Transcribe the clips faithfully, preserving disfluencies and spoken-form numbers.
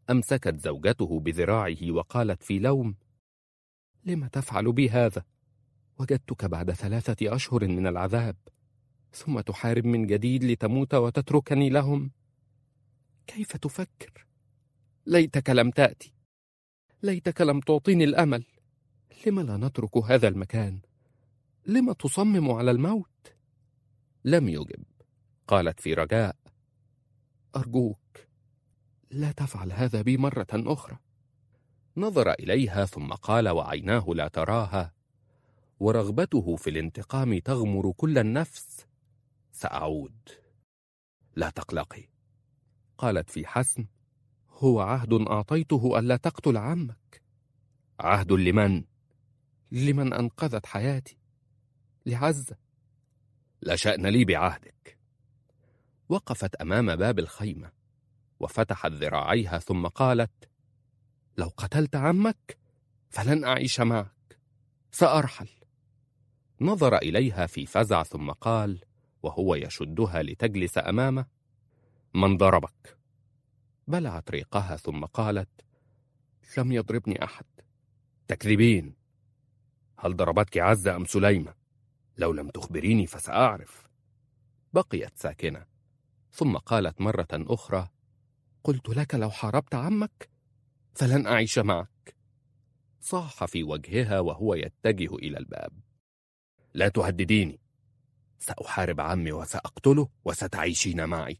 أمسكت زوجته بذراعه وقالت في لوم: لم تفعل بي هذا؟ وجدتك بعد ثلاثة أشهر من العذاب، ثم تحارب من جديد لتموت وتتركني لهم. كيف تفكر؟ ليتك لم تأتي، ليتك لم تعطيني الأمل. لم لا نترك هذا المكان؟ لم تصمم على الموت؟ لم يجب. قالت في رجاء: أرجوك لا تفعل هذا بي مرة أخرى. نظر إليها ثم قال وعيناه لا تراها ورغبته في الانتقام تغمر كل النفس: سأعود، لا تقلقي. قالت في حسم: هو عهد أعطيته ألا تقتل عمك. عهد لمن؟ لمن أنقذت حياتي، لعزة. لا شأن لي بعهدك. وقفت أمام باب الخيمة وفتحت ذراعيها ثم قالت: لو قتلت عمك فلن أعيش معك، سأرحل. نظر إليها في فزع ثم قال وهو يشدها لتجلس أمامه: من ضربك؟ بلعت ريقها ثم قالت: لم يضربني أحد. تكذبين. هل ضربتك عزة أم سليمة؟ لو لم تخبريني فسأعرف. بقيت ساكنة ثم قالت مرة أخرى: قلت لك لو حاربت عمك فلن أعيش معك. صاح في وجهها وهو يتجه إلى الباب: لا تهدديني، سأحارب عمي وسأقتله وستعيشين معي.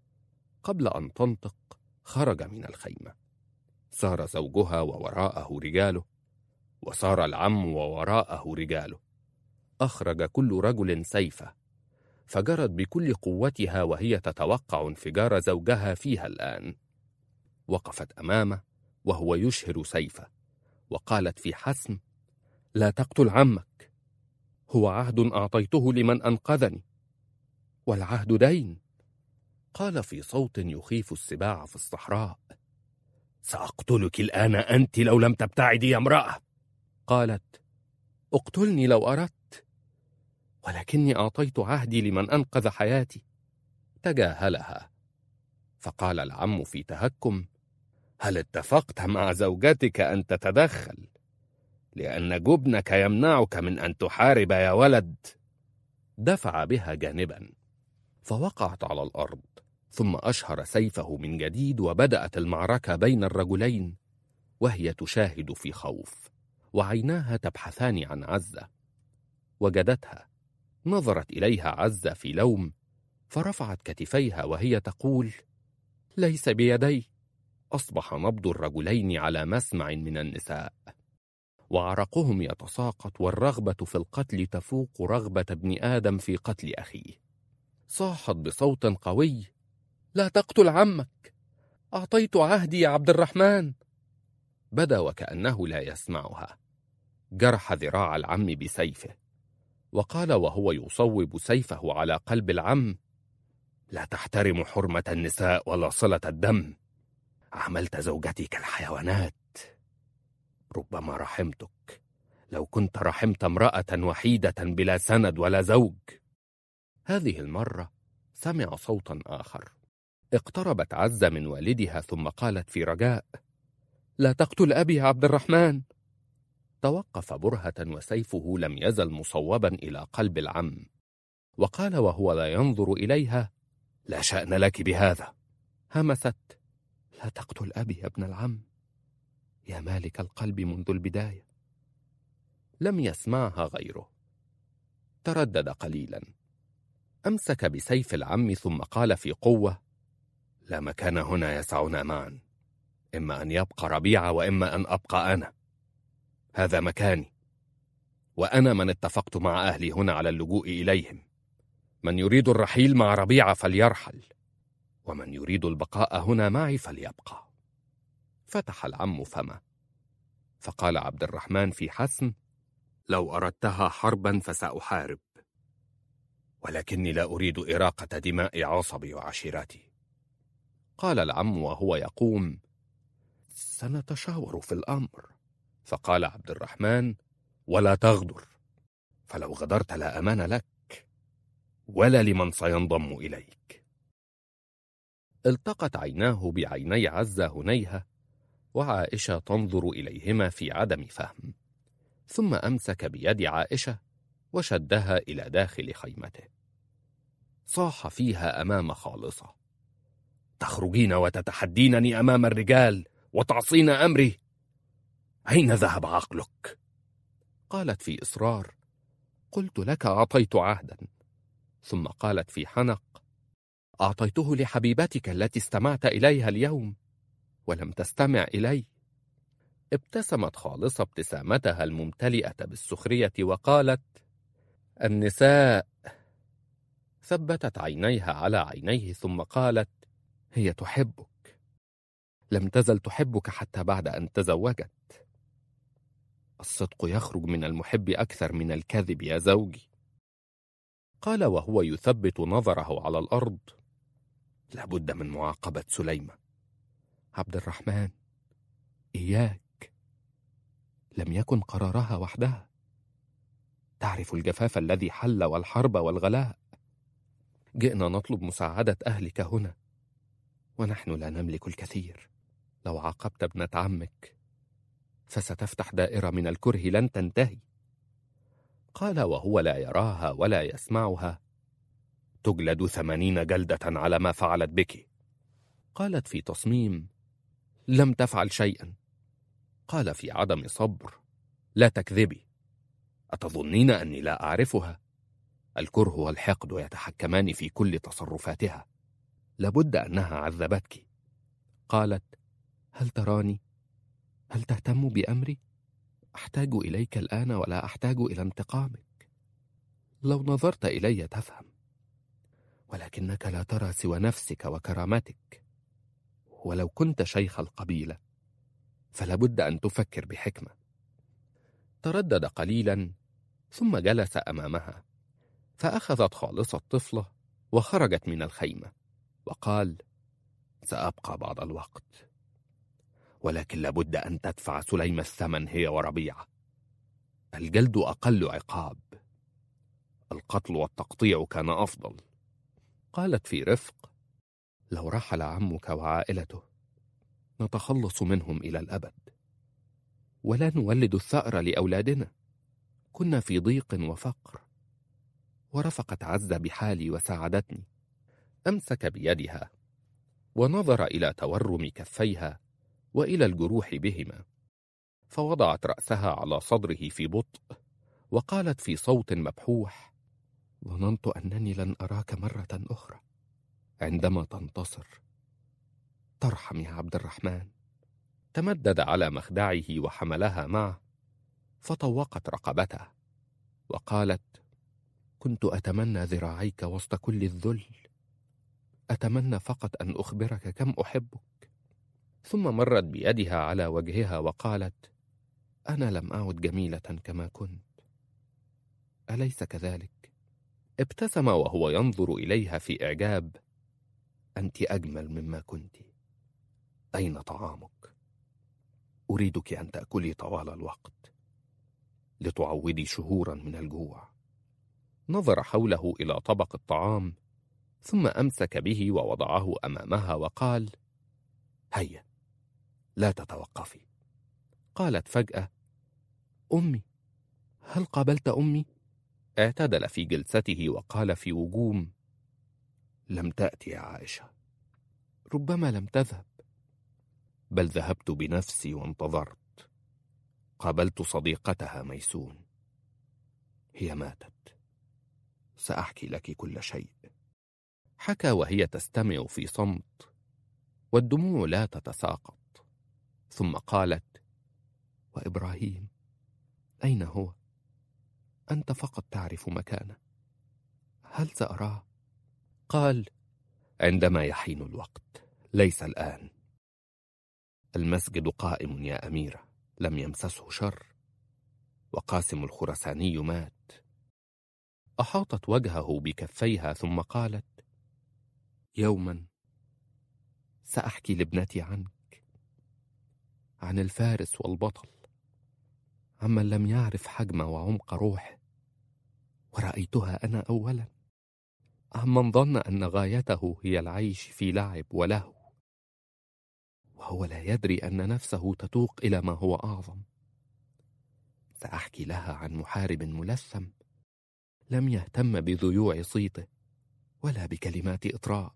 قبل أن تنطق خرج من الخيمة. سار زوجها ووراءه رجاله، وسار العم ووراءه رجاله. أخرج كل رجل سيفه، فجرت بكل قوتها وهي تتوقع انفجار زوجها فيها الآن. وقفت أمامه وهو يشهر سيفه وقالت في حسم: لا تقتل عمك، هو عهد أعطيته لمن أنقذني، والعهد دين. قال في صوت يخيف السباع في الصحراء: سأقتلك الآن أنت لو لم تبتعدي يا امرأة. قالت: اقتلني لو أردت، ولكني أعطيت عهدي لمن أنقذ حياتي. تجاهلها. فقال العم في تهكم: هل اتفقت مع زوجتك أن تتدخل لأن جبنك يمنعك من أن تحارب يا ولد؟ دفع بها جانبا فوقعت على الأرض، ثم أشهر سيفه من جديد وبدأت المعركة بين الرجلين وهي تشاهد في خوف وعيناها تبحثان عن عزة. وجدتها. نظرت إليها عزة في لوم فرفعت كتفيها وهي تقول: ليس بيدي. أصبح نبض الرجلين على مسمع من النساء وعرقهم يتساقط والرغبة في القتل تفوق رغبة ابن آدم في قتل أخيه. صاحت بصوت قوي: لا تقتل عمك، أعطيت عهدي يا عبد الرحمن. بدا وكأنه لا يسمعها. جرح ذراع العم بسيفه وقال وهو يصوب سيفه على قلب العم: لا تحترم حرمة النساء ولا صلة الدم. عملت زوجتي كالحيوانات. ربما رحمتك لو كنت رحمت امرأة وحيدة بلا سند ولا زوج. هذه المرة سمع صوتا آخر. اقتربت عزة من والدها ثم قالت في رجاء: لا تقتل أبي يا عبد الرحمن. توقف برهة وسيفه لم يزل مصوبا إلى قلب العم، وقال وهو لا ينظر إليها: لا شأن لك بهذا. همست: لا تقتل أبي يا ابن العم، يا مالك القلب منذ البداية. لم يسمعها غيره. تردد قليلا، أمسك بسيف العم ثم قال في قوة: لا مكان هنا يسعنا معا، إما أن يبقى ربيعة وإما أن أبقى أنا. هذا مكاني، وأنا من اتفقت مع أهلي هنا على اللجوء إليهم. من يريد الرحيل مع ربيعة فليرحل، ومن يريد البقاء هنا معي فليبقى. فتح العم فمه فقال عبد الرحمن في حسم: لو أردتها حربا فسأحارب، ولكني لا أريد إراقة دماء عصبي وعشيرتي. قال العم وهو يقوم: سنتشاور في الأمر. فقال عبد الرحمن: ولا تغدر، فلو غدرت لا أمان لك ولا لمن سينضم إليك. التقت عيناه بعيني عزة هنيهة وعائشة تنظر إليهما في عدم فهم، ثم أمسك بيد عائشة وشدها إلى داخل خيمته. صاح فيها أمام خالصة: تخرجين وتتحدينني أمام الرجال وتعصين أمري؟ أين ذهب عقلك؟ قالت في إصرار: قلت لك أعطيت عهدا. ثم قالت في حنق: أعطيته لحبيبتك التي استمعت إليها اليوم ولم تستمع إلي. ابتسمت خالصة ابتسامتها الممتلئة بالسخرية وقالت: النساء. ثبتت عينيها على عينيه ثم قالت: هي تحبك، لم تزل تحبك حتى بعد أن تزوجت. الصدق يخرج من المحب أكثر من الكذب يا زوجي. قال وهو يثبت نظره على الأرض: لابد من معاقبة سليمة. عبد الرحمن، إياك، لم يكن قرارها وحدها. تعرف الجفاف الذي حل والحرب والغلاء. جئنا نطلب مساعدة أهلك هنا ونحن لا نملك الكثير. لو عاقبت ابنة عمك فستفتح دائرة من الكره لن تنتهي. قال وهو لا يراها ولا يسمعها: تجلد ثمانين جلدة على ما فعلت بك. قالت في تصميم: لم تفعل شيئا. قال في عدم صبر: لا تكذبي، أتظنين أني لا أعرفها؟ الكره والحقد يتحكمان في كل تصرفاتها، لابد أنها عذبتك. قالت: هل تراني؟ هل تهتم بأمري؟ أحتاج إليك الآن ولا أحتاج إلى انتقامك. لو نظرت إلي تفهم، ولكنك لا ترى سوى نفسك وكرامتك. ولو كنت شيخ القبيلة فلابد أن تفكر بحكمة. تردد قليلا ثم جلس أمامها، فأخذت خالصة الطفلة وخرجت من الخيمة وقال: سأبقى بعض الوقت، ولكن لابد أن تدفع سليمة الثمن هي وربيعة. الجلد أقل عقاب، القتل والتقطيع كان أفضل. قالت في رفق: لو رحل عمك وعائلته نتخلص منهم إلى الأبد، ولا نولد الثأر لأولادنا. كنا في ضيق وفقر، ورفقت عزة بحالي وساعدتني. أمسك بيدها ونظر إلى تورم كفيها وإلى الجروح بهما، فوضعت رأسها على صدره في بطء وقالت في صوت مبحوح: ظننت أنني لن أراك مرة أخرى. عندما تنتصر ترحم يا عبد الرحمن. تمدد على مخدعه وحملها معه، فطوقت رقبتها وقالت: كنت أتمنى ذراعيك وسط كل الذل، أتمنى فقط أن أخبرك كم أحبك. ثم مرت بيدها على وجهها وقالت: أنا لم أعد جميلة كما كنت، أليس كذلك؟ ابتسم وهو ينظر إليها في إعجاب: أنت أجمل مما كنت. أين طعامك؟ أريدك أن تأكلي طوال الوقت لتعوضي شهورا من الجوع. نظر حوله إلى طبق الطعام ثم أمسك به ووضعه أمامها وقال: هيا، لا تتوقفي. قالت فجأة: أمي، هل قابلت أمي؟ اعتدل في جلسته وقال في وجوم: لم تأتي يا عائشة. ربما لم تذهب. بل ذهبت بنفسي وانتظرت. قابلت صديقتها ميسون، هي ماتت. سأحكي لك كل شيء. حكى وهي تستمع في صمت والدموع لا تتساقط. ثم قالت: وإبراهيم أين هو؟ أنت فقط تعرف مكانه، هل سأراه؟ قال: عندما يحين الوقت، ليس الآن. المسجد قائم يا أميرة، لم يمسسه شر، وقاسم الخرساني مات. أحاطت وجهه بكفيها ثم قالت: يوما سأحكي لابنتي عنك، عن الفارس والبطل، عمن لم يعرف حجم وعمق روحه، ورأيتها أنا أولا، عمن ظن أن غايته هي العيش في لعب ولهو، وهو لا يدري أن نفسه تتوق إلى ما هو أعظم. سأحكي لها عن محارب ملثم لم يهتم بذيوع صيته ولا بكلمات إطراء،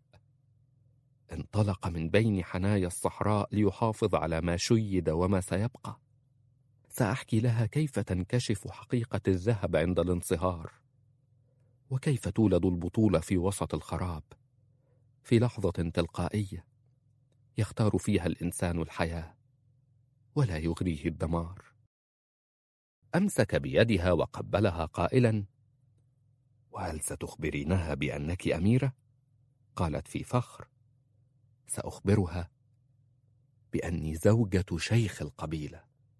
انطلق من بين حنايا الصحراء ليحافظ على ما شيد وما سيبقى. سأحكي لها كيف تنكشف حقيقة الذهب عند الانصهار، وكيف تولد البطولة في وسط الخراب، في لحظة تلقائية يختار فيها الإنسان الحياة ولا يغريه الدمار. أمسك بيدها وقبلها قائلا: وهل ستخبرينها بأنك أميرة؟ قالت في فخر: سأخبرها بأني زوجة شيخ القبيلة.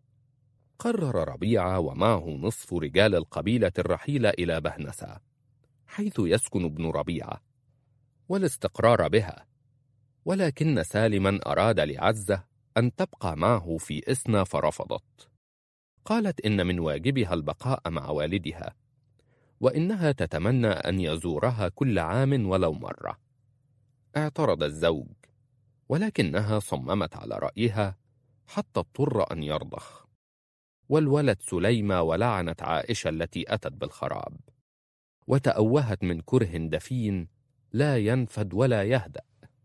قرر ربيعة ومعه نصف رجال القبيلة الرحيل إلى بهنسة حيث يسكن ابن ربيعة والاستقرار بها، ولكن سالما أراد لعزة أن تبقى معه في إسنا فرفضت. قالت إن من واجبها البقاء مع والدها، وإنها تتمنى أن يزورها كل عام ولو مرة. اعترض الزوج، ولكنها صممت على رأيها حتى اضطر أن يرضخ. والولد سليمة ولعنت عائشة التي أتت بالخراب، وتأوهت من كره دفين لا ينفد ولا يهدأ.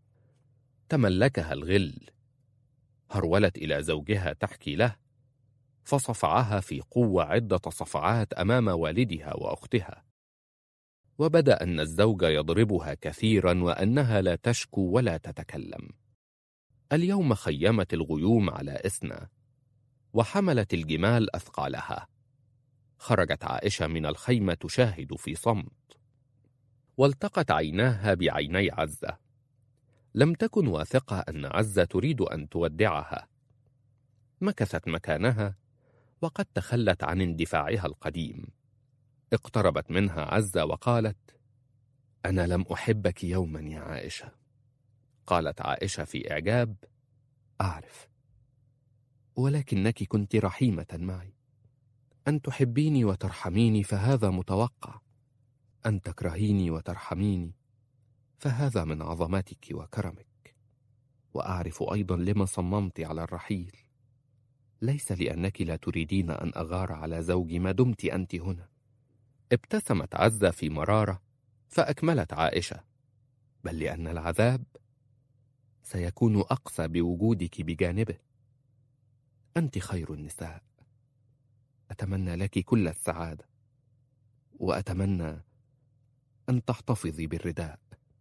تملكها الغل، هرولت إلى زوجها تحكي له، فصفعها في قوة عدة صفعات أمام والدها وأختها، وبدأ أن الزوج يضربها كثيرا وأنها لا تشكو ولا تتكلم. اليوم خيمت الغيوم على إسنا وحملت الجمال أثقالها. خرجت عائشة من الخيمة تشاهد في صمت، والتقت عيناها بعيني عزة. لم تكن واثقة أن عزة تريد أن تودعها. مكثت مكانها وقد تخلت عن اندفاعها القديم. اقتربت منها عزة وقالت: أنا لم أحبك يوما يا عائشة. قالت عائشة في إعجاب: أعرف، ولكنك كنت رحيمة معي. أن تحبيني وترحميني فهذا متوقع، أن تكرهيني وترحميني فهذا من عظمتك وكرمك. وأعرف أيضا لما صممت على الرحيل، ليس لأنك لا تريدين أن أغار على زوجي ما دمت أنت هنا. ابتسمت عزة في مرارة فأكملت عائشة: بل لأن العذاب سيكون أقسى بوجودك بجانبه. أنت خير النساء، أتمنى لك كل السعادة، وأتمنى أن تحتفظي بالرداء.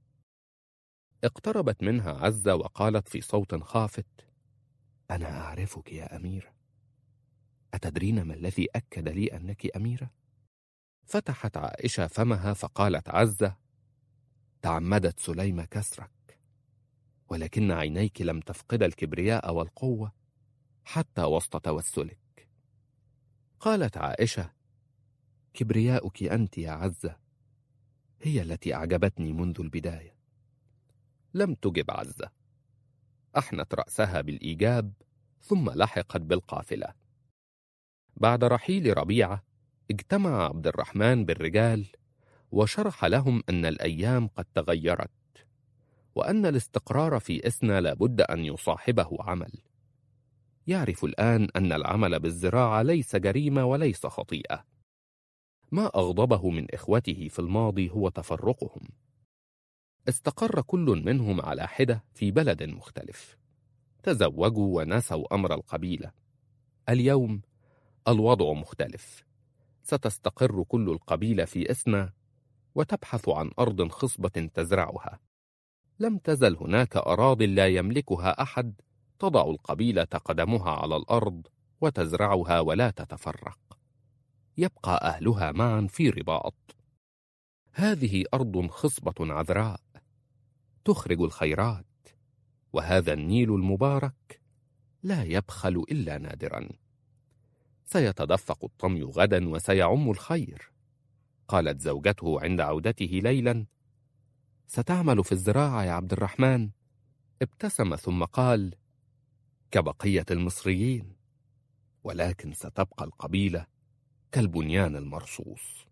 اقتربت منها عزة وقالت في صوت خافت: أنا أعرفك يا أميرة، أتدرين ما الذي أكد لي أنك أميرة؟ فتحت عائشة فمها فقالت عزة: تعمدت سليمة كسرك، ولكن عينيك لم تفقد الكبرياء والقوة حتى وسط توسلك. قالت عائشة: كبرياؤك أنت يا عزة هي التي أعجبتني منذ البداية. لم تجب عزة، أحنت رأسها بالإيجاب ثم لحقت بالقافلة. بعد رحيل ربيعة اجتمع عبد الرحمن بالرجال وشرح لهم أن الأيام قد تغيرت، وأن الاستقرار في إسنا لابد أن يصاحبه عمل. يعرف الآن أن العمل بالزراعة ليس جريمة وليس خطيئة. ما أغضبه من إخوته في الماضي هو تفرقهم. استقر كل منهم على حدة في بلد مختلف، تزوجوا ونسوا أمر القبيلة. اليوم الوضع مختلف، ستستقر كل القبيلة في إسنا وتبحث عن أرض خصبة تزرعها. لم تزل هناك أراضٍ لا يملكها أحد تضع القبيلة قدمها على الأرض وتزرعها ولا تتفرق، يبقى أهلها معا في رباط. هذه أرض خصبة عذراء تخرج الخيرات، وهذا النيل المبارك لا يبخل إلا نادرا. سيتدفق الطمي غدا وسيعم الخير. قالت زوجته عند عودته ليلا: ستعمل في الزراعة يا عبد الرحمن؟ ابتسم ثم قال: كبقية المصريين، ولكن ستبقى القبيلة كالبنيان المرصوص.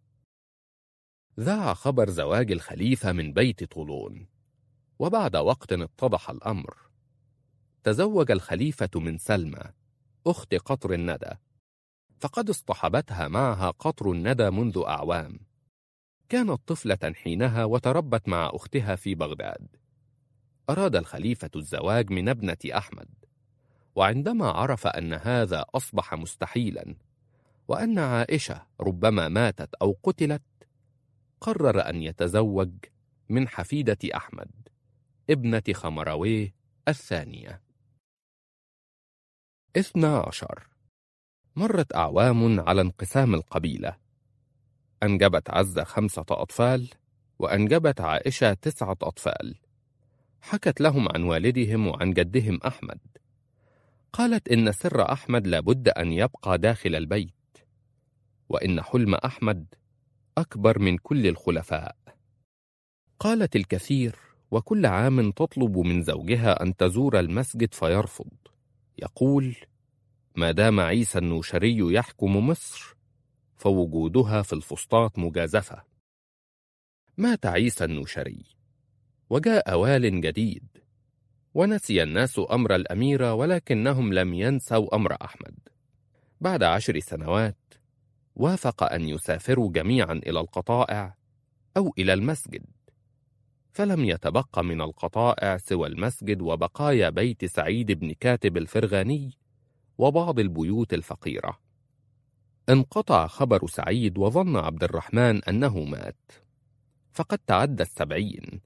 ذاع خبر زواج الخليفة من بيت طولون، وبعد وقت اتضح الأمر. تزوج الخليفة من سلمى أخت قطر الندى، فقد اصطحبتها معها قطر الندى منذ أعوام. كانت طفلة حينها وتربت مع أختها في بغداد. أراد الخليفة الزواج من ابنة أحمد، وعندما عرف أن هذا أصبح مستحيلا وأن عائشة ربما ماتت أو قتلت، قرر أن يتزوج من حفيدة أحمد ابنة خمرويه الثانية. اثنى عشر. مرت أعوام على انقسام القبيلة. أنجبت عزة خمسة أطفال، وأنجبت عائشة تسعة أطفال. حكت لهم عن والدهم وعن جدهم أحمد. قالت إن سر أحمد لابد أن يبقى داخل البيت، وإن حلم أحمد أكبر من كل الخلفاء. قالت الكثير، وكل عام تطلب من زوجها أن تزور المسجد فيرفض، يقول: ما دام عيسى النوشري يحكم مصر فوجودها في الفسطاط مجازفة. مات عيسى النوشري وجاء وال جديد، ونسي الناس أمر الأميرة، ولكنهم لم ينسوا أمر أحمد. بعد عشر سنوات وافق أن يسافروا جميعا إلى القطائع أو إلى المسجد، فلم يتبق من القطائع سوى المسجد وبقايا بيت سعيد بن كاتب الفرغاني وبعض البيوت الفقيرة. انقطع خبر سعيد، وظن عبد الرحمن أنه مات، فقد تعدى السبعين،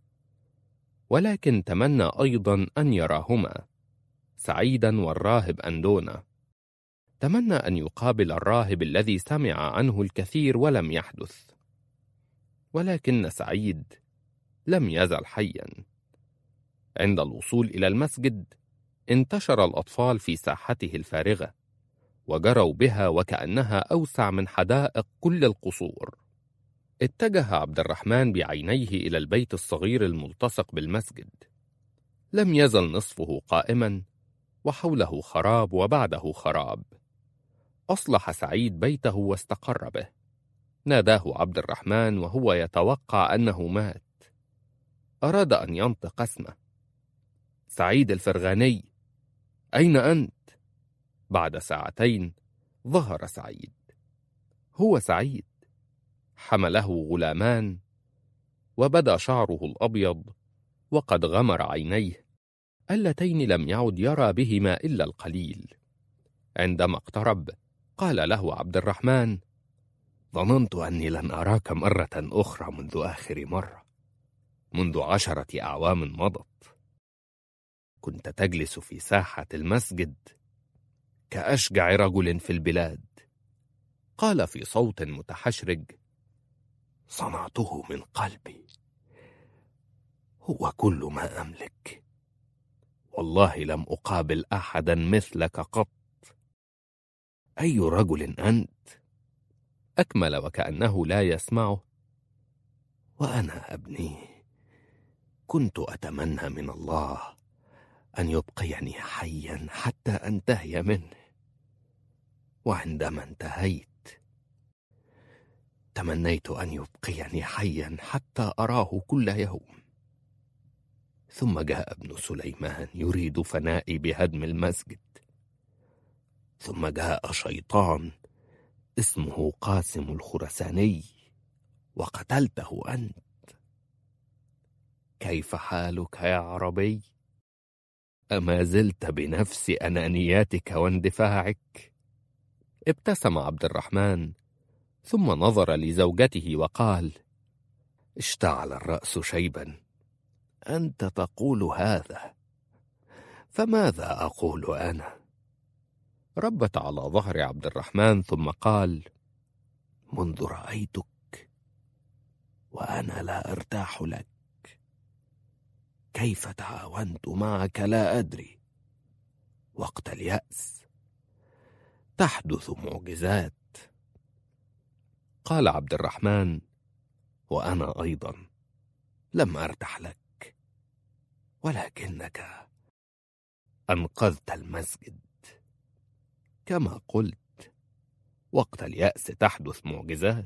ولكن تمنى أيضا أن يراهما، سعيدا والراهب أندونا. تمنى أن يقابل الراهب الذي سمع عنه الكثير ولم يحدث، ولكن سعيد لم يزل حيا. عند الوصول إلى المسجد انتشر الأطفال في ساحته الفارغة، وجروا بها وكأنها أوسع من حدائق كل القصور. اتجه عبد الرحمن بعينيه إلى البيت الصغير الملتصق بالمسجد. لم يزل نصفه قائما، وحوله خراب وبعده خراب. أصلح سعيد بيته واستقر به. ناداه عبد الرحمن وهو يتوقع أنه مات. أراد أن ينطق اسمه: سعيد الفرغاني، أين أنت؟ بعد ساعتين ظهر سعيد. هو سعيد. حمله غلامان، وبدا شعره الأبيض، وقد غمر عينيه اللتين لم يعد يرى بهما إلا القليل. عندما اقترب قال له عبد الرحمن: ظننت أني لن أراك مرة أخرى منذ آخر مرة، منذ عشرة أعوام مضت. كنت تجلس في ساحة المسجد كأشجع رجل في البلاد. قال في صوت متحشرج: صنعته من قلبي، هو كل ما أملك. والله لم أقابل أحدا مثلك قط. أي رجل أنت؟ أكمل وكأنه لا يسمعه: وأنا أبني كنت أتمنى من الله أن يبقيني حيا حتى أنتهي منه، وعندما انتهيت تمنيت أن يبقيني حيا حتى أراه كل يوم. ثم جاء ابن سليمان يريد فنائي بهدم المسجد، ثم جاء شيطان اسمه قاسم الخرساني وقتلته أنت. كيف حالك يا عربي؟ أما زلت بنفس أنانياتك واندفاعك؟ ابتسم عبد الرحمن، ثم نظر لزوجته وقال: اشتعل الرأس شيبا. أنت تقول هذا، فماذا أقول أنا؟ ربت على ظهر عبد الرحمن ثم قال: منذ رأيتك وأنا لا أرتاح لك. كيف تعاونت معك لا أدري. وقت اليأس تحدث معجزات. قال عبد الرحمن: وأنا أيضا لم أرتاح لك، ولكنك أنقذت المسجد. كما قلت، وقت اليأس تحدث معجزات.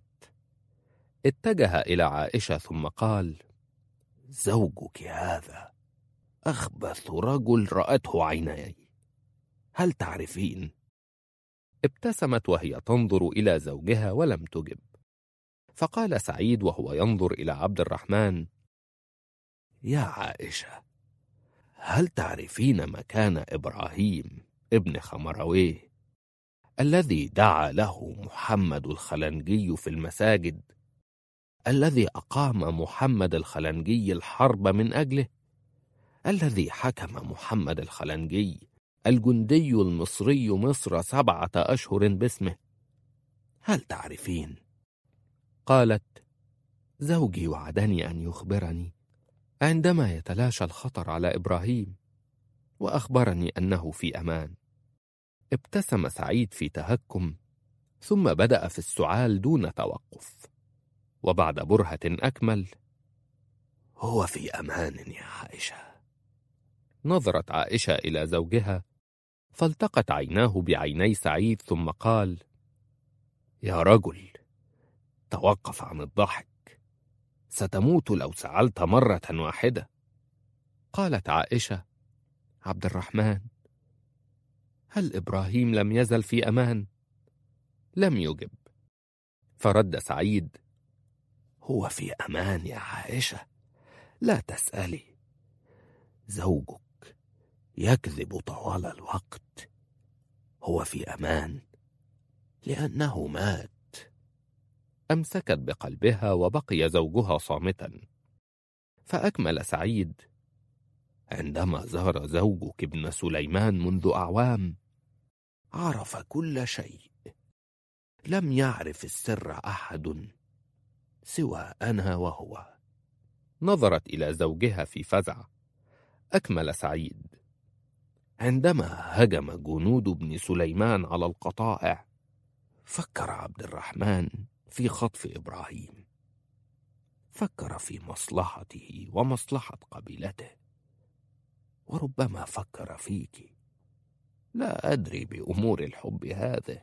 اتجه إلى عائشة ثم قال: زوجك هذا أخبث رجل رأته عيناي، هل تعرفين؟ ابتسمت وهي تنظر إلى زوجها ولم تجب. فقال سعيد وهو ينظر إلى عبد الرحمن: يا عائشة، هل تعرفين مكان إبراهيم ابن خمرويه الذي دعا له محمد الخلنجي في المساجد، الذي أقام محمد الخلنجي الحرب من أجله، الذي حكم محمد الخلنجي الجندي المصري مصر سبعة أشهر باسمه؟ هل تعرفين؟ قالت: زوجي وعدني أن يخبرني عندما يتلاشى الخطر على إبراهيم، وأخبرني أنه في أمان. ابتسم سعيد في تهكم، ثم بدأ في السعال دون توقف، وبعد برهة أكمل: هو في أمان يا عائشة. نظرت عائشة إلى زوجها، فالتقت عيناه بعيني سعيد، ثم قال: يا رجل، توقف عن الضحك، ستموت لو سعلت مرة واحدة. قالت عائشة: عبد الرحمن، هل إبراهيم لم يزل في أمان؟ لم يجب. فرد سعيد: هو في أمان يا عائشة، لا تسألي. زوجك يكذب طوال الوقت، هو في أمان لأنه مات. أمسكت بقلبها وبقي زوجها صامتا. فأكمل سعيد: عندما زار زوجك ابن سليمان منذ أعوام عرف كل شيء، لم يعرف السر أحد سوى أنا وهو. نظرت إلى زوجها في فزع. أكمل سعيد: عندما هجم جنود ابن سليمان على القطائع، فكر عبد الرحمن في خطف إبراهيم، فكر في مصلحته ومصلحة قبيلته، وربما فكر فيك. لا أدري بأمور الحب هذه.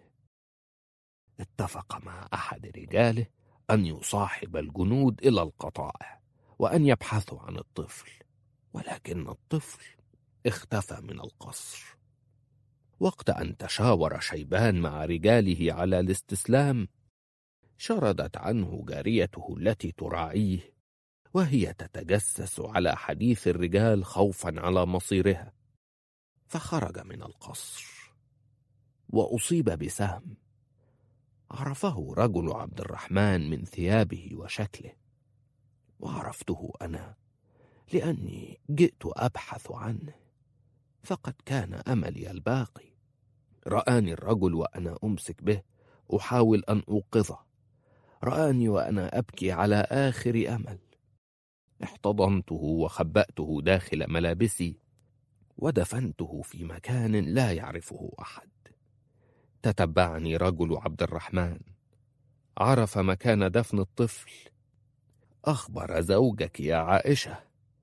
اتفق مع أحد رجاله أن يصاحب الجنود إلى القطائع وأن يبحثوا عن الطفل، ولكن الطفل اختفى من القصر. وقت أن تشاور شيبان مع رجاله على الاستسلام، شردت عنه جاريته التي تراعيه وهي تتجسس على حديث الرجال خوفا على مصيرها، فخرج من القصر وأصيب بسهم. عرفه رجل عبد الرحمن من ثيابه وشكله، وعرفته أنا لأني جئت أبحث عنه، فقد كان أملي الباقي. رآني الرجل وأنا أمسك به أحاول أن أوقظه، رآني وأنا أبكي على آخر أمل. احتضنته وخبأته داخل ملابسي ودفنته في مكان لا يعرفه أحد. تتبعني رجل عبد الرحمن، عرف مكان دفن الطفل، أخبر زوجك يا عائشة.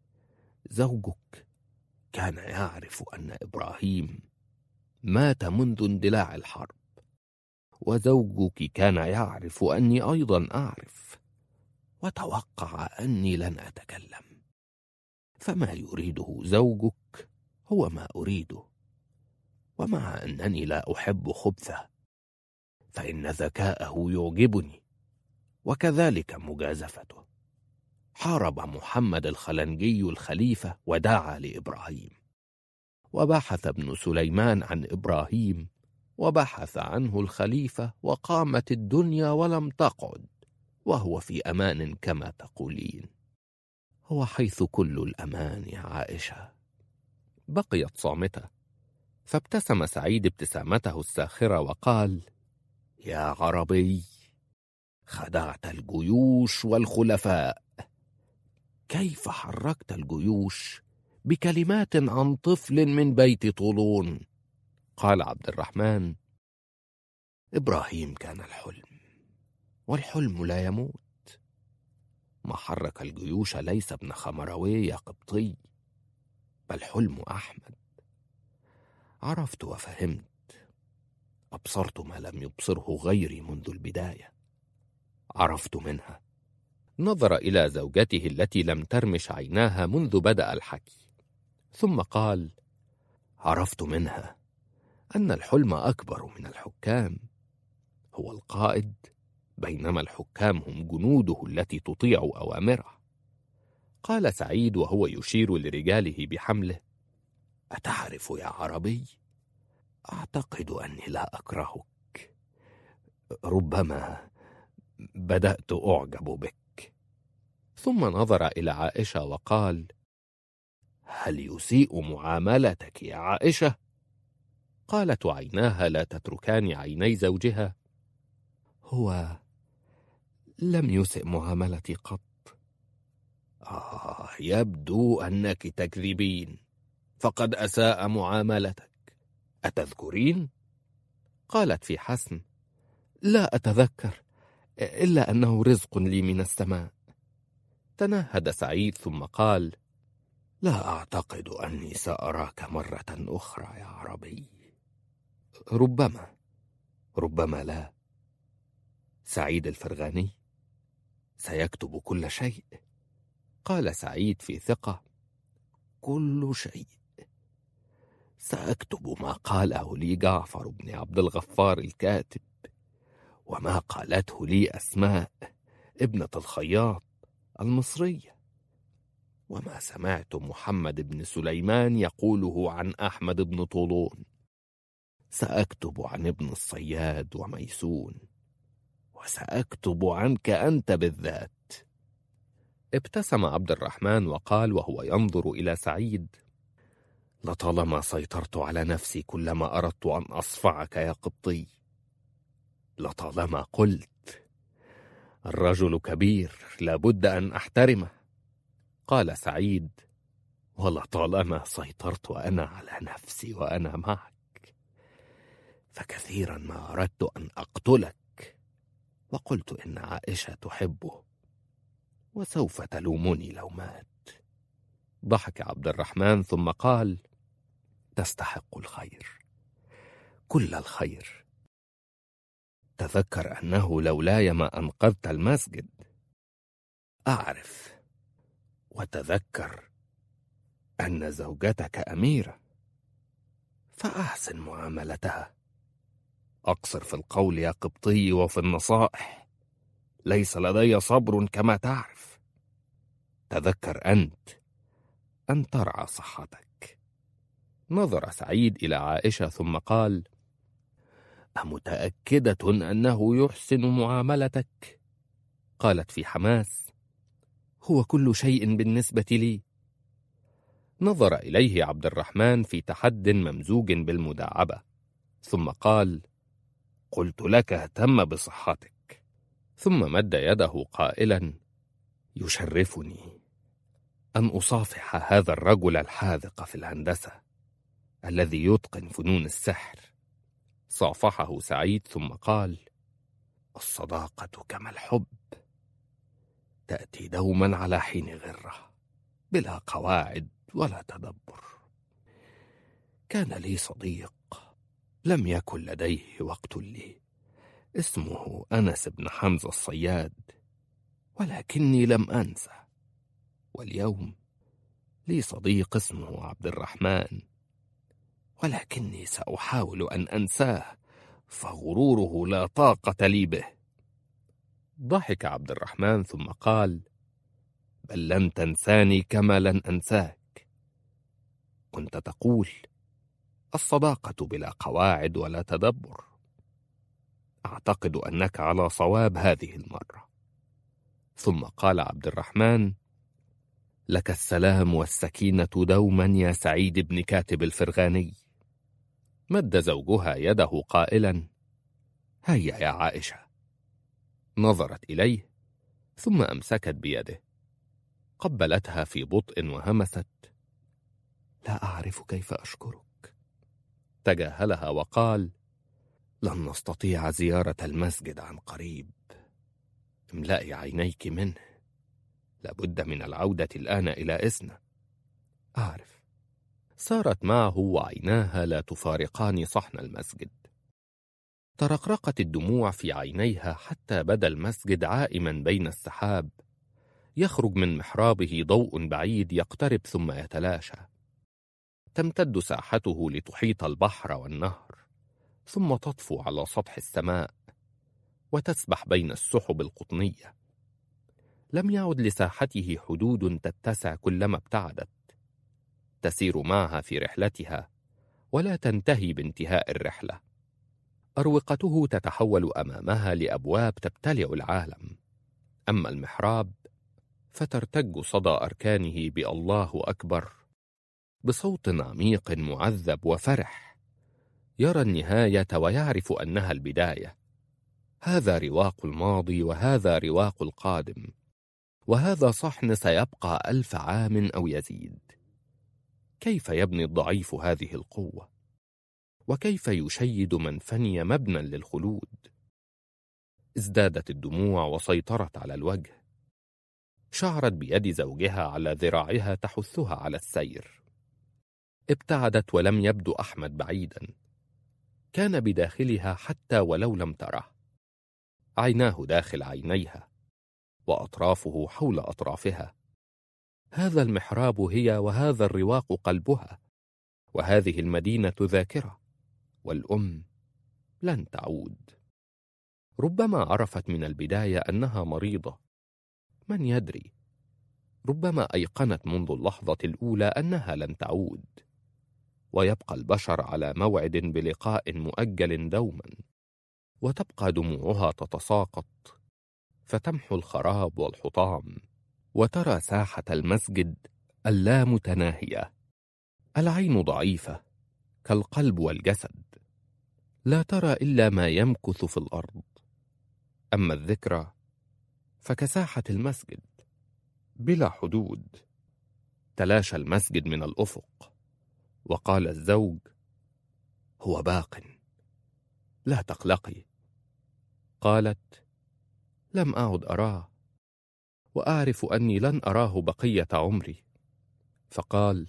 زوجك كان يعرف أن إبراهيم مات منذ اندلاع الحرب، وزوجك كان يعرف أني أيضا أعرف، وتوقع أني لن أتكلم. فما يريده زوجك هو ما أريده، ومع أنني لا أحب خبثه، فإن ذكاءه يعجبني، وكذلك مجازفته. حارب محمد الخلنجي الخليفة ودعا لإبراهيم، وبحث ابن سليمان عن إبراهيم، وبحث عنه الخليفة، وقامت الدنيا ولم تقعد، وهو في أمان كما تقولين. هو حيث كل الأمان يا عائشة. بقيت صامتة، فابتسم سعيد ابتسامته الساخرة وقال: يا عربي، خدعت الجيوش والخلفاء. كيف حركت الجيوش بكلمات عن طفل من بيت طولون؟ قال عبد الرحمن: إبراهيم كان الحلم، والحلم لا يموت. ما حرك الجيوش ليس ابن خمرويه قبطي، بل حلم أحمد. عرفت وفهمت، أبصرت ما لم يبصره غيري منذ البداية. عرفت منها. نظر إلى زوجته التي لم ترمش عيناها منذ بدأ الحكي، ثم قال: عرفت منها أن الحلم أكبر من الحكام. هو القائد، بينما الحكام هم جنوده التي تطيع أوامره. قال سعيد وهو يشير لرجاله بحمله: أتعرف يا عربي، أعتقد أني لا أكرهك، ربما بدأت أعجب بك. ثم نظر إلى عائشة وقال: هل يسيء معاملتك يا عائشة؟ قالت وعيناها لا تتركان عيني زوجها: هو لم يسئ معاملتي قط. آه، يبدو أنك تكذبين، فقد أساء معاملتك، أتذكرين؟ قالت في حسم: لا أتذكر، إلا أنه رزق لي من السماء. تنهد سعيد ثم قال: لا أعتقد أني سأراك مرة أخرى يا عربي. ربما ربما لا. سعيد الفرغاني سيكتب كل شيء. قال سعيد في ثقة: كل شيء. سأكتب ما قاله لي جعفر بن عبد الغفار الكاتب، وما قالته لي أسماء ابنة الخياط المصرية، وما سمعت محمد بن سليمان يقوله عن أحمد بن طولون. سأكتب عن ابن الصياد وميسون، وسأكتب عنك أنت بالذات. ابتسم عبد الرحمن وقال وهو ينظر إلى سعيد: لطالما سيطرت على نفسي كلما أردت أن أصفعك يا قبطي. لطالما قلت الرجل كبير لابد أن أحترمه. قال سعيد: ولطالما سيطرت أنا على نفسي وأنا معك، فكثيرا ما أردت أن أقتلك، وقلت إن عائشة تحبه، وسوف تلومني لو مات. ضحك عبد الرحمن ثم قال: تستحق الخير، كل الخير. تذكر أنه لولاي ما أنقذت المسجد. أعرف. وتذكر أن زوجتك أميرة، فأحسن معاملتها. أقصر في القول يا قبطي وفي النصائح، ليس لدي صبر كما تعرف. تذكر أنت أن ترعى صحتك. نظر سعيد إلى عائشة ثم قال: أمتأكدة أنه يحسن معاملتك؟ قالت في حماس: هو كل شيء بالنسبة لي. نظر إليه عبد الرحمن في تحد ممزوج بالمداعبة ثم قال: قلت لك اهتم بصحتك. ثم مد يده قائلا: يشرفني أن أصافح هذا الرجل الحاذق في الهندسة الذي يتقن فنون السحر. صافحه سعيد ثم قال: الصداقة كما الحب، تأتي دوما على حين غرة، بلا قواعد ولا تدبر. كان لي صديق لم يكن لديه وقت لي، اسمه أنس بن حمزة الصياد، ولكني لم أنسى. واليوم لي صديق اسمه عبد الرحمن، ولكني سأحاول أن أنساه، فغروره لا طاقة لي به. ضحك عبد الرحمن ثم قال: بل لن تنساني كما لن أنساك. كنت تقول الصداقة بلا قواعد ولا تدبر. أعتقد أنك على صواب هذه المرة. ثم قال عبد الرحمن: لك السلام والسكينة دوما يا سعيد بن كاتب الفرغاني. مد زوجها يده قائلا: هيا يا عائشة. نظرت إليه ثم أمسكت بيده، قبلتها في بطء وهمست: لا أعرف كيف أشكرك. تجاهلها وقال: لن نستطيع زيارة المسجد عن قريب. املأي عينيك منه، لابد من العودة الآن إلى إسنا. أعرف. سارت معه وعيناها لا تفارقان صحن المسجد. ترقرقت الدموع في عينيها حتى بدا المسجد عائما بين السحاب، يخرج من محرابه ضوء بعيد يقترب ثم يتلاشى. تمتد ساحته لتحيط البحر والنهر، ثم تطفو على سطح السماء وتسبح بين السحب القطنية. لم يعد لساحته حدود تتسع كلما ابتعدت، تسير معها في رحلتها ولا تنتهي بانتهاء الرحلة. أروقته تتحول أمامها لأبواب تبتلع العالم، أما المحراب فترتج صدى أركانه بالله أكبر بصوت عميق معذب وفرح، يرى النهاية ويعرف أنها البداية. هذا رواق الماضي وهذا رواق القادم، وهذا صحن سيبقى ألف عام أو يزيد. كيف يبني الضعيف هذه القوة؟ وكيف يشيد من فني مبنى للخلود؟ ازدادت الدموع وسيطرت على الوجه. شعرت بيد زوجها على ذراعها تحثها على السير. ابتعدت ولم يبدو أحمد بعيدا، كان بداخلها حتى ولو لم تره. عيناه داخل عينيها وأطرافه حول أطرافها. هذا المحراب هي، وهذا الرواق قلبها، وهذه المدينة ذاكرة، والأم لن تعود. ربما عرفت من البداية أنها مريضة، من يدري؟ ربما أيقنت منذ اللحظة الأولى أنها لن تعود، ويبقى البشر على موعد بلقاء مؤجل دوما، وتبقى دموعها تتساقط فتمحو الخراب والحطام، وترى ساحة المسجد اللامتناهية. العين ضعيفة كالقلب والجسد، لا ترى إلا ما يمكث في الأرض. أما الذكرى فكساحة المسجد بلا حدود. تلاشى المسجد من الأفق، وقال الزوج: هو باق، لا تقلقي. قالت: لم أعد أراه، وأعرف أني لن أراه بقية عمري. فقال: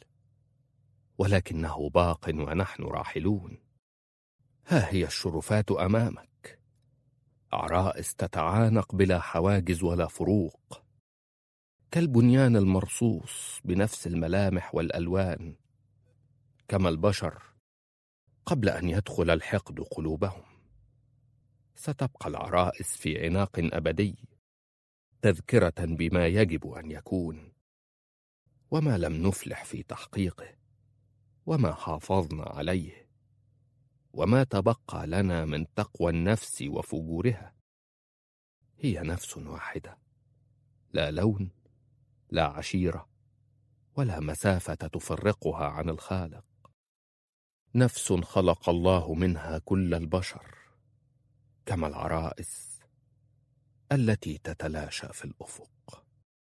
ولكنه باق ونحن راحلون. ها هي الشرفات أمامك، عرائس تتعانق بلا حواجز ولا فروق، كالبنيان المرصوص بنفس الملامح والألوان، كما البشر قبل أن يدخل الحقد قلوبهم. ستبقى العرائس في عناق أبدي، تذكرة بما يجب أن يكون، وما لم نفلح في تحقيقه، وما حافظنا عليه، وما تبقى لنا من تقوى النفس وفجورها. هي نفس واحدة، لا لون، لا عشيرة، ولا مسافة تفرقها عن الخالق. نفس خلق الله منها كل البشر، كما العرائس التي تتلاشى في الأفق.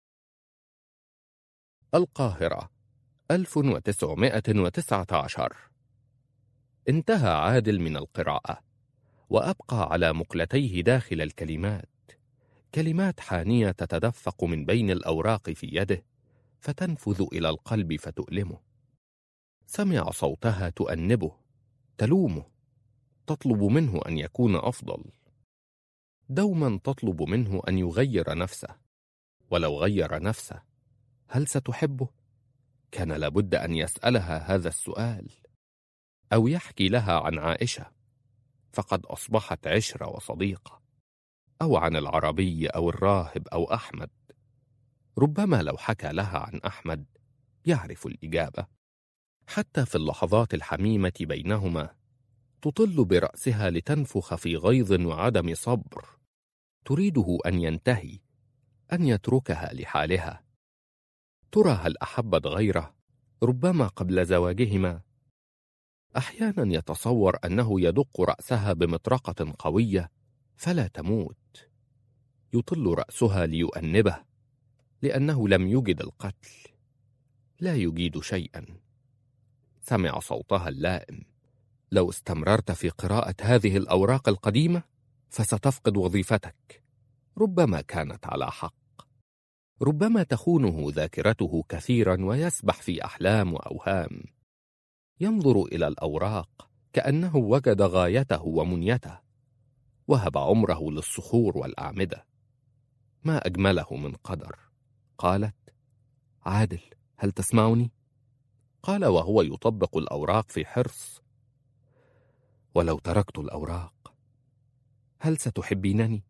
القاهرة ألف وتسعمائة وتسعة عشر. انتهى عادل من القراءة، وأبقى على مقلتيه داخل الكلمات، كلمات حانية تتدفق من بين الأوراق في يده، فتنفذ إلى القلب فتؤلمه. سمع صوتها تؤنبه، تلومه، تطلب منه أن يكون أفضل. دوما تطلب منه أن يغير نفسه، ولو غير نفسه هل ستحبه؟ كان لابد أن يسألها هذا السؤال، أو يحكي لها عن عائشة، فقد أصبحت عشرة وصديقة، أو عن العربي أو الراهب أو أحمد. ربما لو حكى لها عن أحمد يعرف الإجابة. حتى في اللحظات الحميمة بينهما تطل برأسها لتنفخ في غيظ وعدم صبر، تريده أن ينتهي، أن يتركها لحالها. ترى هل أحبت غيره؟ ربما قبل زواجهما. أحيانا يتصور أنه يدق رأسها بمطرقة قوية فلا تموت. يطل رأسها ليؤنبه، لأنه لم يجد القتل، لا يجيد شيئا. سمع صوتها اللائم: لو استمررت في قراءة هذه الأوراق القديمة فستفقد وظيفتك. ربما كانت على حق، ربما تخونه ذاكرته كثيرا ويسبح في أحلام وأوهام. ينظر إلى الأوراق كأنه وجد غايته ومنيته، وهب عمره للصخور والأعمدة. ما أجمله من قدر. قالت: عادل، هل تسمعني؟ قال وهو يطبق الأوراق في حرص: ولو تركت الأوراق هل ستحبينني؟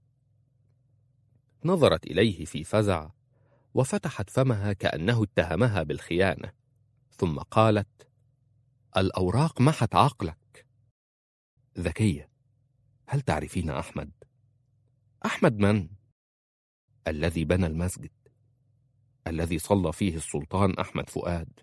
نظرت إليه في فزع وفتحت فمها كأنه اتهمها بالخيانة، ثم قالت: الأوراق محت عقلك. ذكية، هل تعرفين أحمد؟ أحمد من؟ الذي بنى المسجد، الذي صلى فيه السلطان أحمد فؤاد.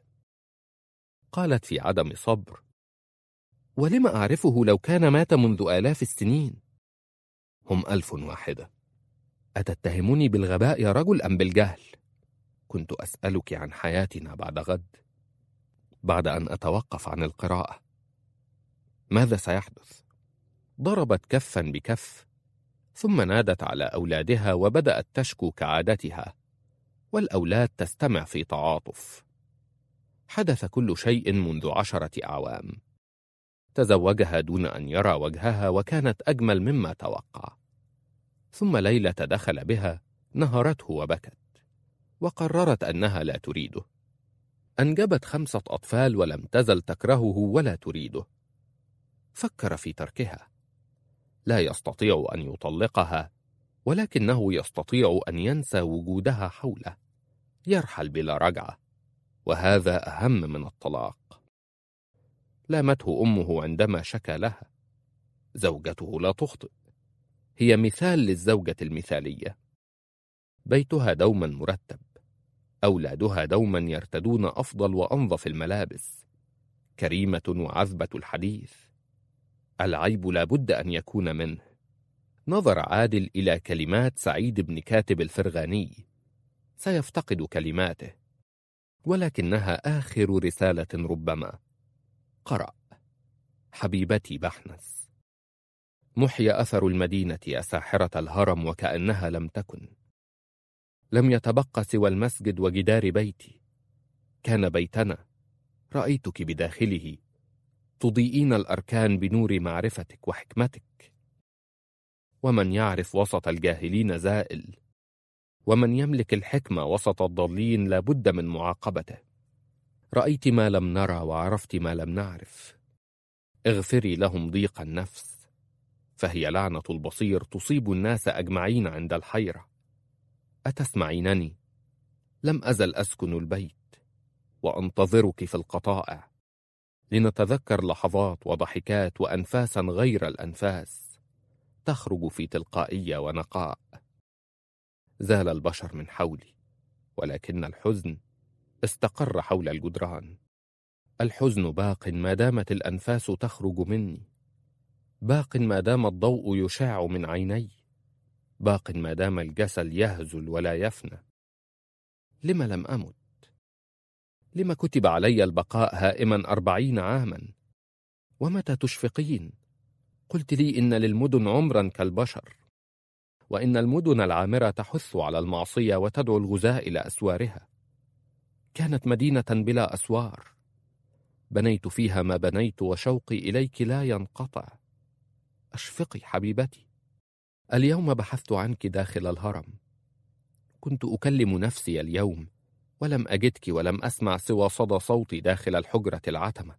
قالت في عدم صبر: ولم أعرفه لو كان مات منذ آلاف السنين؟ هم ألف واحدة. أتتهمني بالغباء يا رجل أم بالجهل؟ كنت أسألك عن حياتنا بعد غد، بعد أن أتوقف عن القراءة. ماذا سيحدث؟ ضربت كفا بكف، ثم نادت على أولادها وبدأت تشكو كعادتها، والأولاد تستمع في تعاطف. حدث كل شيء منذ عشرة أعوام. تزوجها دون أن يرى وجهها وكانت أجمل مما توقع. ثم ليلة دخل بها نهرته وبكت، وقررت أنها لا تريده. أنجبت خمسة أطفال ولم تزل تكرهه ولا تريده. فكر في تركها. لا يستطيع أن يطلقها، ولكنه يستطيع أن ينسى وجودها حوله، يرحل بلا رجعة، وهذا أهم من الطلاق. لامته أمه عندما شكى لها: زوجته لا تخطئ، هي مثال للزوجة المثالية. بيتها دوما مرتب، أولادها دوما يرتدون أفضل وأنظف الملابس، كريمة وعذبة الحديث. العيب لا بد أن يكون منه. نظر عادل إلى كلمات سعيد بن كاتب الفرغاني. سيفتقد كلماته، ولكنها آخر رسالة ربما. قرأ: حبيبتي بحنس، محي أثر المدينة يا ساحرة الهرم وكأنها لم تكن. لم يتبق سوى المسجد وجدار بيتي. كان بيتنا، رأيتك بداخله، تضيئين الأركان بنور معرفتك وحكمتك. ومن يعرف وسط الجاهلين زائل، ومن يملك الحكمة وسط الضالين لا بد من معاقبته. رأيت ما لم نرى وعرفت ما لم نعرف. اغفري لهم ضيق النفس، فهي لعنة البصير تصيب الناس أجمعين عند الحيرة. أتسمعينني؟ لم أزل أسكن البيت وأنتظرك في القطائع، لنتذكر لحظات وضحكات وأنفاسا غير الأنفاس تخرج في تلقائية ونقاء. زال البشر من حولي، ولكن الحزن استقر حول الجدران. الحزن باق ما دامت الأنفاس تخرج مني، باق ما دام الضوء يشاع من عيني، باق ما دام الجسد يهزل ولا يفنى. لم لم أمت؟ لم كتب علي البقاء هائما أربعين عاما؟ ومتى تشفقين؟ قلت لي إن للمدن عمرا كالبشر، وإن المدن العامرة تحث على المعصية وتدعو الغزاة إلى أسوارها. كانت مدينة بلا أسوار، بنيت فيها ما بنيت وشوقي إليك لا ينقطع. أشفقي حبيبتي. اليوم بحثت عنك داخل الهرم، كنت أكلم نفسي اليوم ولم أجدك ولم أسمع سوى صدى صوتي داخل الحجرة العتمة.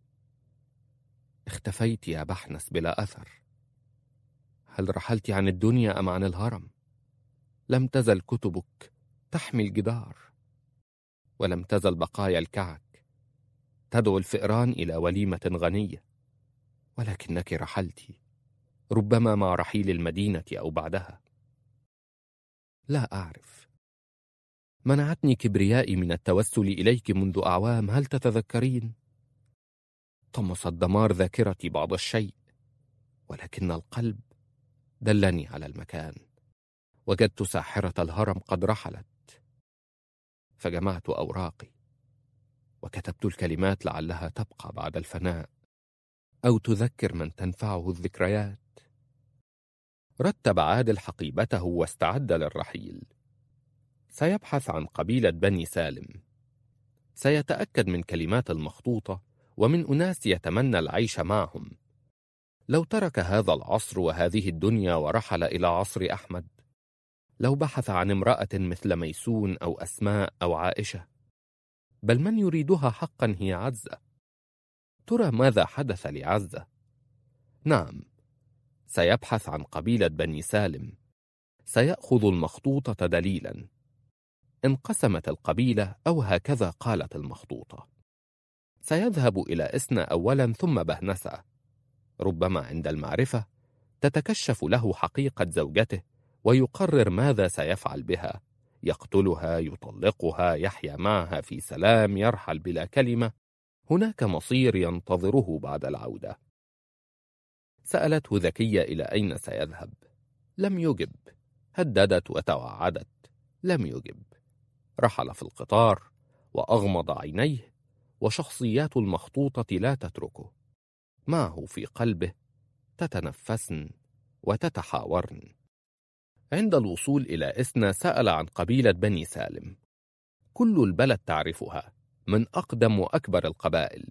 اختفيت يا بحنس بلا أثر. هل رحلت عن الدنيا أم عن الهرم؟ لم تزل كتبك تحمي الجدار، ولم تزل بقايا الكعك تدعو الفئران إلى وليمة غنية، ولكنك رحلت، ربما مع رحيل المدينة أو بعدها. لا أعرف. منعتني كبريائي من التوسل إليك منذ أعوام، هل تتذكرين؟ طمس الدمار ذاكرتي بعض الشيء، ولكن القلب دلني على المكان. وجدت ساحرة الهرم قد رحلت، فجمعت أوراقي وكتبت الكلمات لعلها تبقى بعد الفناء، أو تذكر من تنفعه الذكريات. رتب عادل حقيبته واستعد للرحيل. سيبحث عن قبيلة بني سالم، سيتأكد من كلمات المخطوطة ومن أناس يتمنى العيش معهم. لو ترك هذا العصر وهذه الدنيا ورحل إلى عصر أحمد، لو بحث عن امرأة مثل ميسون أو أسماء أو عائشة، بل من يريدها حقا هي عزة. ترى ماذا حدث لعزة؟ نعم، سيبحث عن قبيلة بني سالم، سيأخذ المخطوطة دليلا. انقسمت القبيلة، أو هكذا قالت المخطوطة. سيذهب إلى إسنا أولا ثم بهنسة، ربما عند المعرفة تتكشف له حقيقة زوجته ويقرر ماذا سيفعل بها، يقتلها، يطلقها، يحيا معها في سلام، يرحل بلا كلمة. هناك مصير ينتظره بعد العودة. سألته ذكية إلى أين سيذهب، لم يجب. هددت وتوعدت، لم يجب. رحل في القطار وأغمض عينيه، وشخصيات المخطوطة لا تتركه، معه في قلبه، تتنفسن وتتحاورن. عند الوصول إلى إسنا سأل عن قبيلة بني سالم. كل البلد تعرفها، من أقدم وأكبر القبائل.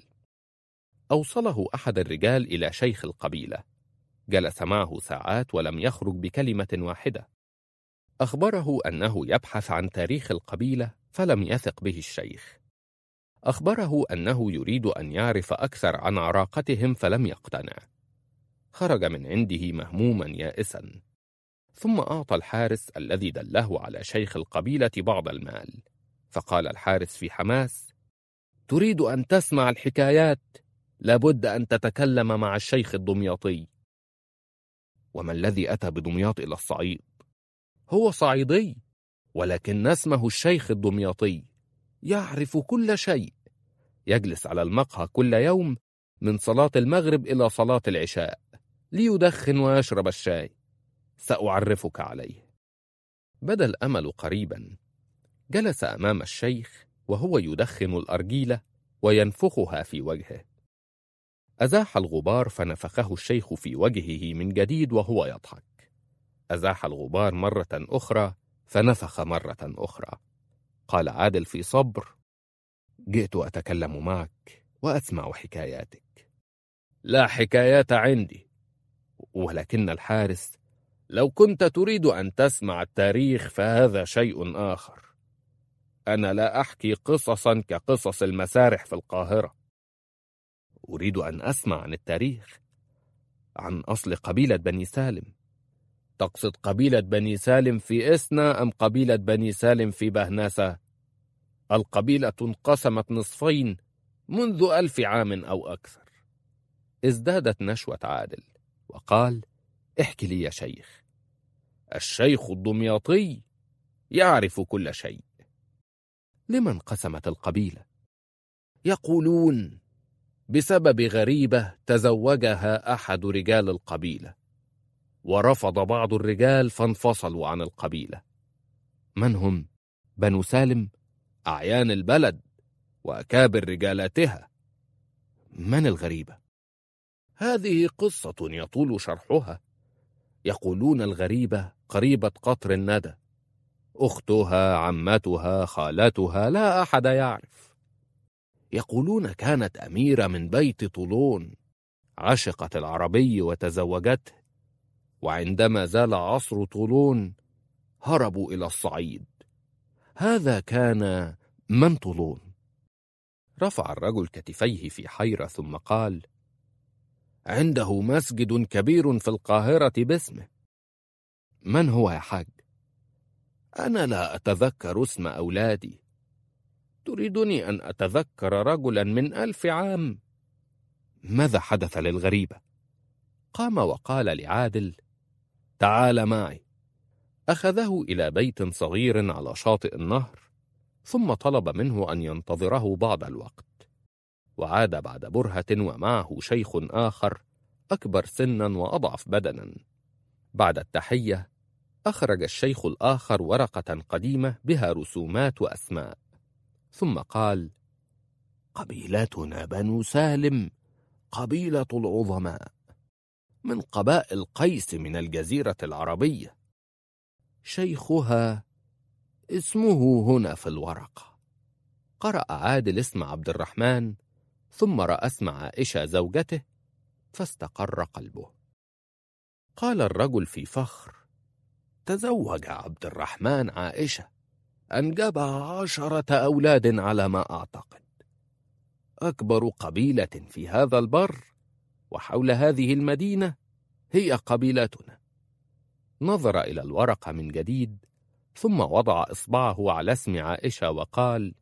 أوصله أحد الرجال إلى شيخ القبيلة، جلس معه ساعات ولم يخرج بكلمة واحدة. أخبره أنه يبحث عن تاريخ القبيلة، فلم يثق به الشيخ. أخبره أنه يريد أن يعرف أكثر عن عراقتهم، فلم يقتنع. خرج من عنده مهموما يائسا، ثم أعطى الحارس الذي دله على شيخ القبيلة بعض المال، فقال الحارس في حماس: تريد أن تسمع الحكايات؟ لابد أن تتكلم مع الشيخ الدمياطي. وما الذي أتى بدمياط إلى الصعيد؟ هو صعيدي، ولكن اسمه الشيخ الدمياطي، يعرف كل شيء. يجلس على المقهى كل يوم من صلاة المغرب إلى صلاة العشاء ليدخن ويشرب الشاي. سأعرفك عليه. بدا الأمل قريبا. جلس أمام الشيخ وهو يدخن الأرجيلة وينفخها في وجهه. أزاح الغبار فنفخه الشيخ في وجهه من جديد وهو يضحك. أزاح الغبار مرة أخرى فنفخ مرة أخرى. قال عادل في صبر: جئت أتكلم معك وأسمع حكاياتك. لا حكايات عندي، ولكن الحارس: لو كنت تريد أن تسمع التاريخ فهذا شيء آخر. أنا لا أحكي قصصا كقصص المسارح في القاهرة. أريد أن أسمع عن التاريخ، عن أصل قبيلة بني سالم. تقصد قبيلة بني سالم في إسنا أم قبيلة بني سالم في بهناسة؟ القبيلة انقسمت نصفين منذ ألف عام أو أكثر. ازدادت نشوة عادل وقال: احكي لي يا شيخ. الشيخ الدمياطي يعرف كل شيء. لما انقسمت القبيلة؟ يقولون بسبب غريبة تزوجها أحد رجال القبيلة، ورفض بعض الرجال فانفصلوا عن القبيلة. من هم؟ بنو سالم، أعيان البلد وأكابر رجالاتها. من الغريبة؟ هذه قصة يطول شرحها. يقولون الغريبة قريبة قطر الندى، أختها، عمتها، خالتها، لا أحد يعرف. يقولون كانت أميرة من بيت طولون، عشقت العربي وتزوجته، وعندما زال عصر طولون هربوا إلى الصعيد. هذا كان من طولون. رفع الرجل كتفيه في حيرة ثم قال: عنده مسجد كبير في القاهرة باسمه. من هو يا حاج؟ أنا لا أتذكر اسم أولادي. تريدني أن أتذكر رجلا من ألف عام؟ ماذا حدث للغريبة؟ قام وقال لعادل: تعال معي. أخذه إلى بيت صغير على شاطئ النهر، ثم طلب منه أن ينتظره بعض الوقت، وعاد بعد برهة ومعه شيخ آخر أكبر سنا وأضعف بدنا. بعد التحية أخرج الشيخ الآخر ورقة قديمة بها رسومات وأسماء، ثم قال: قبيلتنا بنو سالم قبيلة العظماء من قبائل قيس من الجزيرة العربية. شيخها اسمه هنا في الورقة. قرأ عادل اسم عبد الرحمن، ثم رأى اسم عائشة زوجته، فاستقر قلبه. قال الرجل في فخر: تزوج عبد الرحمن عائشة، أنجب عشرة أولاد على ما أعتقد، أكبر قبيلة في هذا البر وحول هذه المدينة هي قبيلتنا. نظر إلى الورقة من جديد ثم وضع إصبعه على اسم عائشة وقال: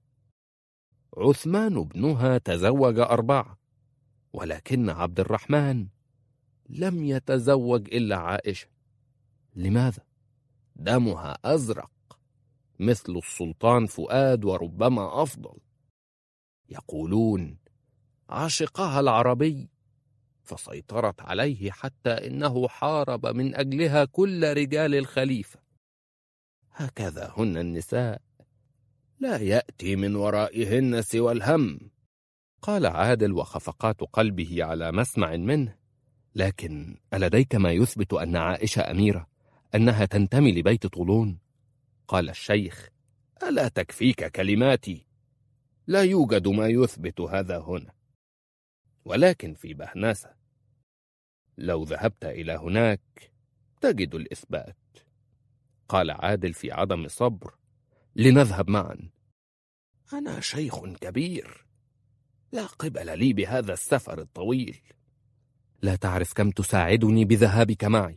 عثمان ابنها تزوج أربعة، ولكن عبد الرحمن لم يتزوج إلا عائشة. لماذا؟ دمها أزرق مثل السلطان فؤاد وربما أفضل. يقولون عشقها العربي فسيطرت عليه حتى إنه حارب من أجلها كل رجال الخليفة. هكذا هن النساء، لا يأتي من ورائهن سوى الهم. قال عادل وخفقات قلبه على مسمع منه: لكن ألديك ما يثبت أن عائشة أميرة، أنها تنتمي لبيت طولون؟ قال الشيخ: ألا تكفيك كلماتي؟ لا يوجد ما يثبت هذا هنا، ولكن في بهنسة لو ذهبت إلى هناك تجد الإثبات. قال عادل في عدم صبر: لنذهب معا. أنا شيخ كبير، لا قبل لي بهذا السفر الطويل. لا تعرف كم تساعدني بذهابك معي.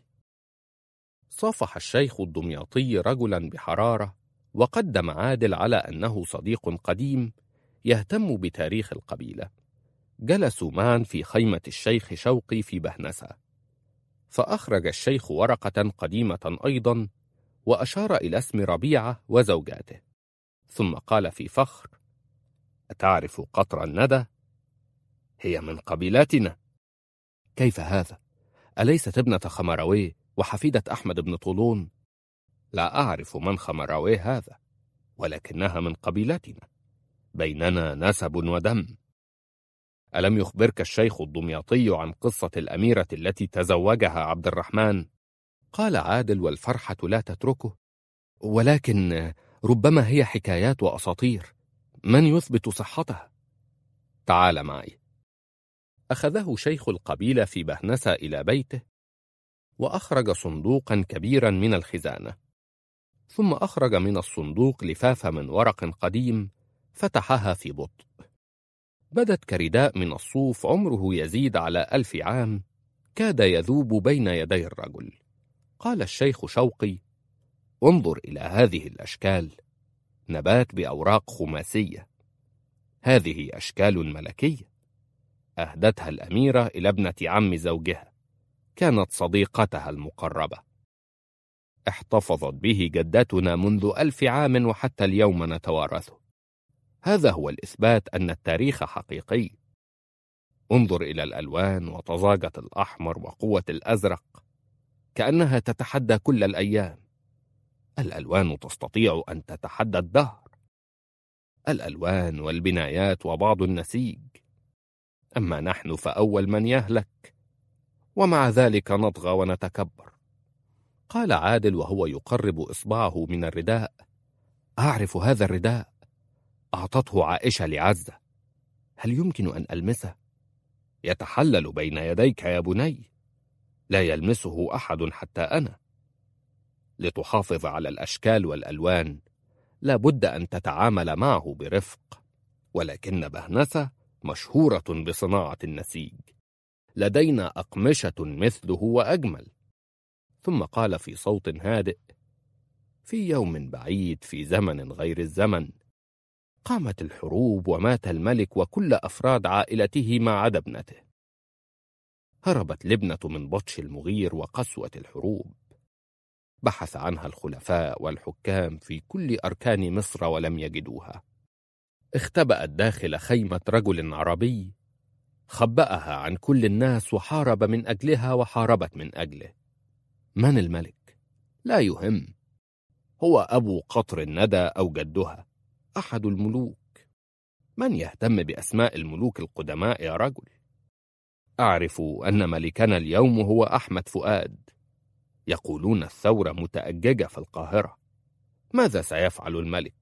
صافح الشيخ الدمياطي رجلا بحرارة، وقدم عادل على أنه صديق قديم يهتم بتاريخ القبيلة. جلسوا معا في خيمة الشيخ شوقي في بهنسة، فأخرج الشيخ ورقة قديمة أيضا وأشار إلى اسم ربيعة وزوجاته، ثم قال في فخر: أتعرف قطر الندى؟ هي من قبيلتنا. كيف هذا؟ أليست ابنة خمروي وحفيدة أحمد بن طولون؟ لا أعرف من خمروي هذا، ولكنها من قبيلتنا، بيننا نسب ودم. ألم يخبرك الشيخ الدمياطي عن قصة الأميرة التي تزوجها عبد الرحمن؟ قال عادل والفرحة لا تتركه: ولكن ربما هي حكايات وأساطير، من يثبت صحتها؟ تعال معي. أخذه شيخ القبيلة في بهنسة إلى بيته، وأخرج صندوقا كبيرا من الخزانة، ثم أخرج من الصندوق لفافة من ورق قديم فتحها في بطء. بدت كرداء من الصوف عمره يزيد على ألف عام، كاد يذوب بين يدي الرجل. قال الشيخ شوقي: انظر إلى هذه الأشكال، نبات بأوراق خماسية، هذه أشكال ملكية، أهدتها الأميرة إلى ابنة عم زوجها، كانت صديقتها المقربة، احتفظت به جدتنا منذ ألف عام وحتى اليوم نتوارثه. هذا هو الإثبات أن التاريخ حقيقي. انظر إلى الألوان وطزاجة الأحمر وقوة الأزرق، كأنها تتحدى كل الأيام. الألوان تستطيع أن تتحدى الدهر، الألوان والبنايات وبعض النسيج. أما نحن فأول من يهلك، ومع ذلك نطغى ونتكبر. قال عادل وهو يقرب إصبعه من الرداء: أعرف هذا الرداء، أعطته عائشة لعزة، هل يمكن أن ألمسه؟ يتحلل بين يديك يا بني، لا يلمسه أحد حتى أنا. لتحافظ على الأشكال والألوان لا بد أن تتعامل معه برفق، ولكن بهنسة مشهورة بصناعة النسيج، لدينا أقمشة مثله وأجمل. ثم قال في صوت هادئ: في يوم بعيد في زمن غير الزمن قامت الحروب ومات الملك وكل أفراد عائلته ما عدا ابنته. هربت لبنة من بطش المغير وقسوة الحروب. بحث عنها الخلفاء والحكام في كل أركان مصر ولم يجدوها. اختبأت داخل خيمة رجل عربي، خبأها عن كل الناس وحارب من أجلها وحاربت من أجله. من الملك؟ لا يهم، هو أبو قطر الندى أو جدها، أحد الملوك. من يهتم بأسماء الملوك القدماء يا رجل؟ أعرف أن ملكنا اليوم هو أحمد فؤاد. يقولون الثورة متأججة في القاهرة، ماذا سيفعل الملك؟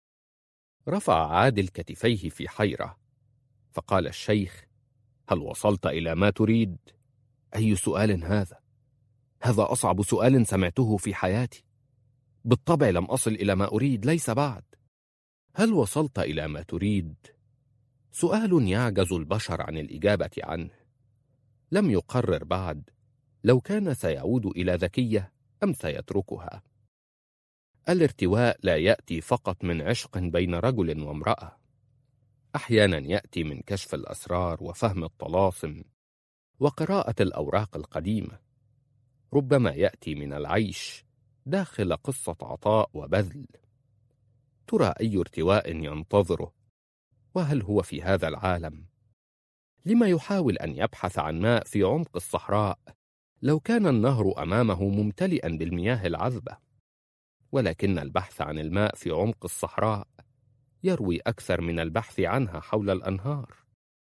رفع عادل كتفيه في حيرة، فقال الشيخ: هل وصلت إلى ما تريد؟ أي سؤال هذا؟ هذا أصعب سؤال سمعته في حياتي. بالطبع لم أصل إلى ما أريد، ليس بعد. هل وصلت إلى ما تريد؟ سؤال يعجز البشر عن الإجابة عنه. لم يقرر بعد لو كان سيعود إلى ذكية أم سيتركها. الارتواء لا يأتي فقط من عشق بين رجل وامرأة، أحيانا يأتي من كشف الأسرار وفهم الطلاسم وقراءة الأوراق القديمة. ربما يأتي من العيش داخل قصة عطاء وبذل. ترى أي ارتواء ينتظره؟ وهل هو في هذا العالم؟ لما يحاول أن يبحث عن ماء في عمق الصحراء لو كان النهر أمامه ممتلئا بالمياه العذبة؟ ولكن البحث عن الماء في عمق الصحراء يروي أكثر من البحث عنها حول الأنهار.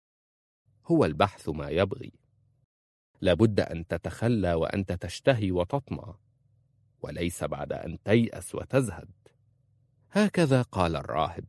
هو البحث ما يبغي. لابد أن تتخلى وأنت تشتهي وتطمع، وليس بعد أن تيأس وتزهد. هكذا قال الراهب.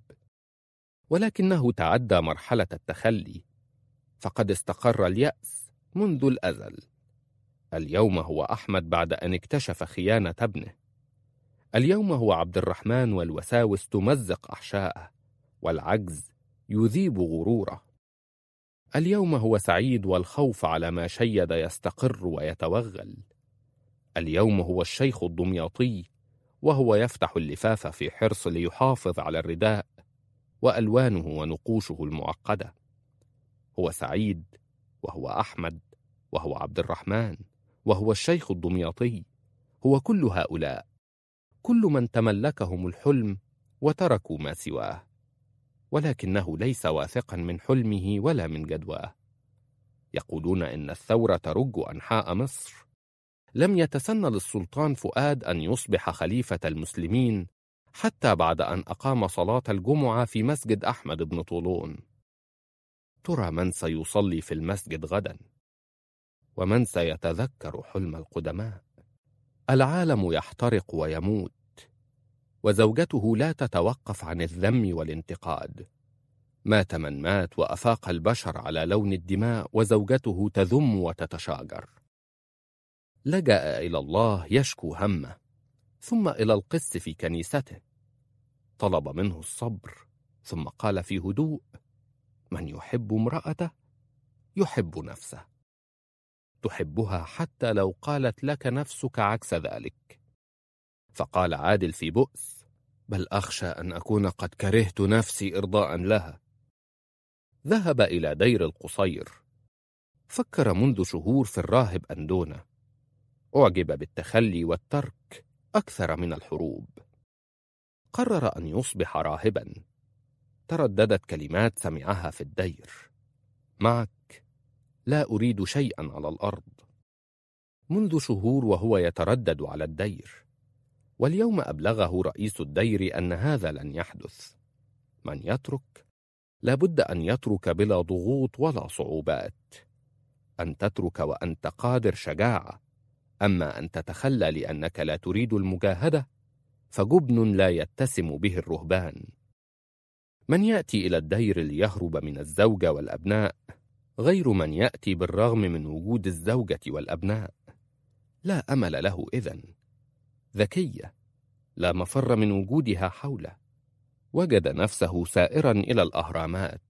ولكنه تعدى مرحلة التخلي، فقد استقر اليأس منذ الأزل. اليوم هو أحمد بعد أن اكتشف خيانة ابنه. اليوم هو عبد الرحمن والوساوس تمزق أحشاءه، والعجز يذيب غروره. اليوم هو سعيد والخوف على ما شيد يستقر ويتوغل. اليوم هو الشيخ الدمياطي وهو يفتح اللفاف في حرص ليحافظ على الرداء وألوانه ونقوشه المعقدة. هو سعيد وهو أحمد وهو عبد الرحمن وهو الشيخ الدمياطي. هو كل هؤلاء، كل من تملكهم الحلم وتركوا ما سواه، ولكنه ليس واثقا من حلمه ولا من جدواه. يقولون إن الثورة ترج أنحاء مصر. لم يتسنى للسلطان فؤاد أن يصبح خليفة المسلمين حتى بعد أن أقام صلاة الجمعة في مسجد أحمد بن طولون. ترى من سيصلي في المسجد غدا؟ ومن سيتذكر حلم القدماء؟ العالم يحترق ويموت، وزوجته لا تتوقف عن الذم والانتقاد. مات من مات وأفاق البشر على لون الدماء، وزوجته تذم وتتشاجر. لجأ إلى الله يشكو همه، ثم إلى القس في كنيسته. طلب منه الصبر، ثم قال في هدوء: من يحب امرأته يحب نفسه. تحبها حتى لو قالت لك نفسك عكس ذلك. فقال عادل في بؤس: بل أخشى أن أكون قد كرهت نفسي إرضاء لها. ذهب إلى دير القصير. فكر منذ شهور في الراهب أندونة. أعجب بالتخلي والترك أكثر من الحروب. قرر أن يصبح راهبا. ترددت كلمات سمعها في الدير: معك لا أريد شيئا على الأرض. منذ شهور وهو يتردد على الدير، واليوم أبلغه رئيس الدير أن هذا لن يحدث. من يترك لابد أن يترك بلا ضغوط ولا صعوبات. أن تترك وأنت قادر شجاعة، أما أن تتخلى لأنك لا تريد المجاهدة فجبن لا يتسم به الرهبان. من يأتي إلى الدير ليهرب من الزوجة والأبناء غير من يأتي بالرغم من وجود الزوجة والأبناء. لا أمل له إذن. ذكية، لا مفر من وجودها حوله. وجد نفسه سائرا إلى الأهرامات.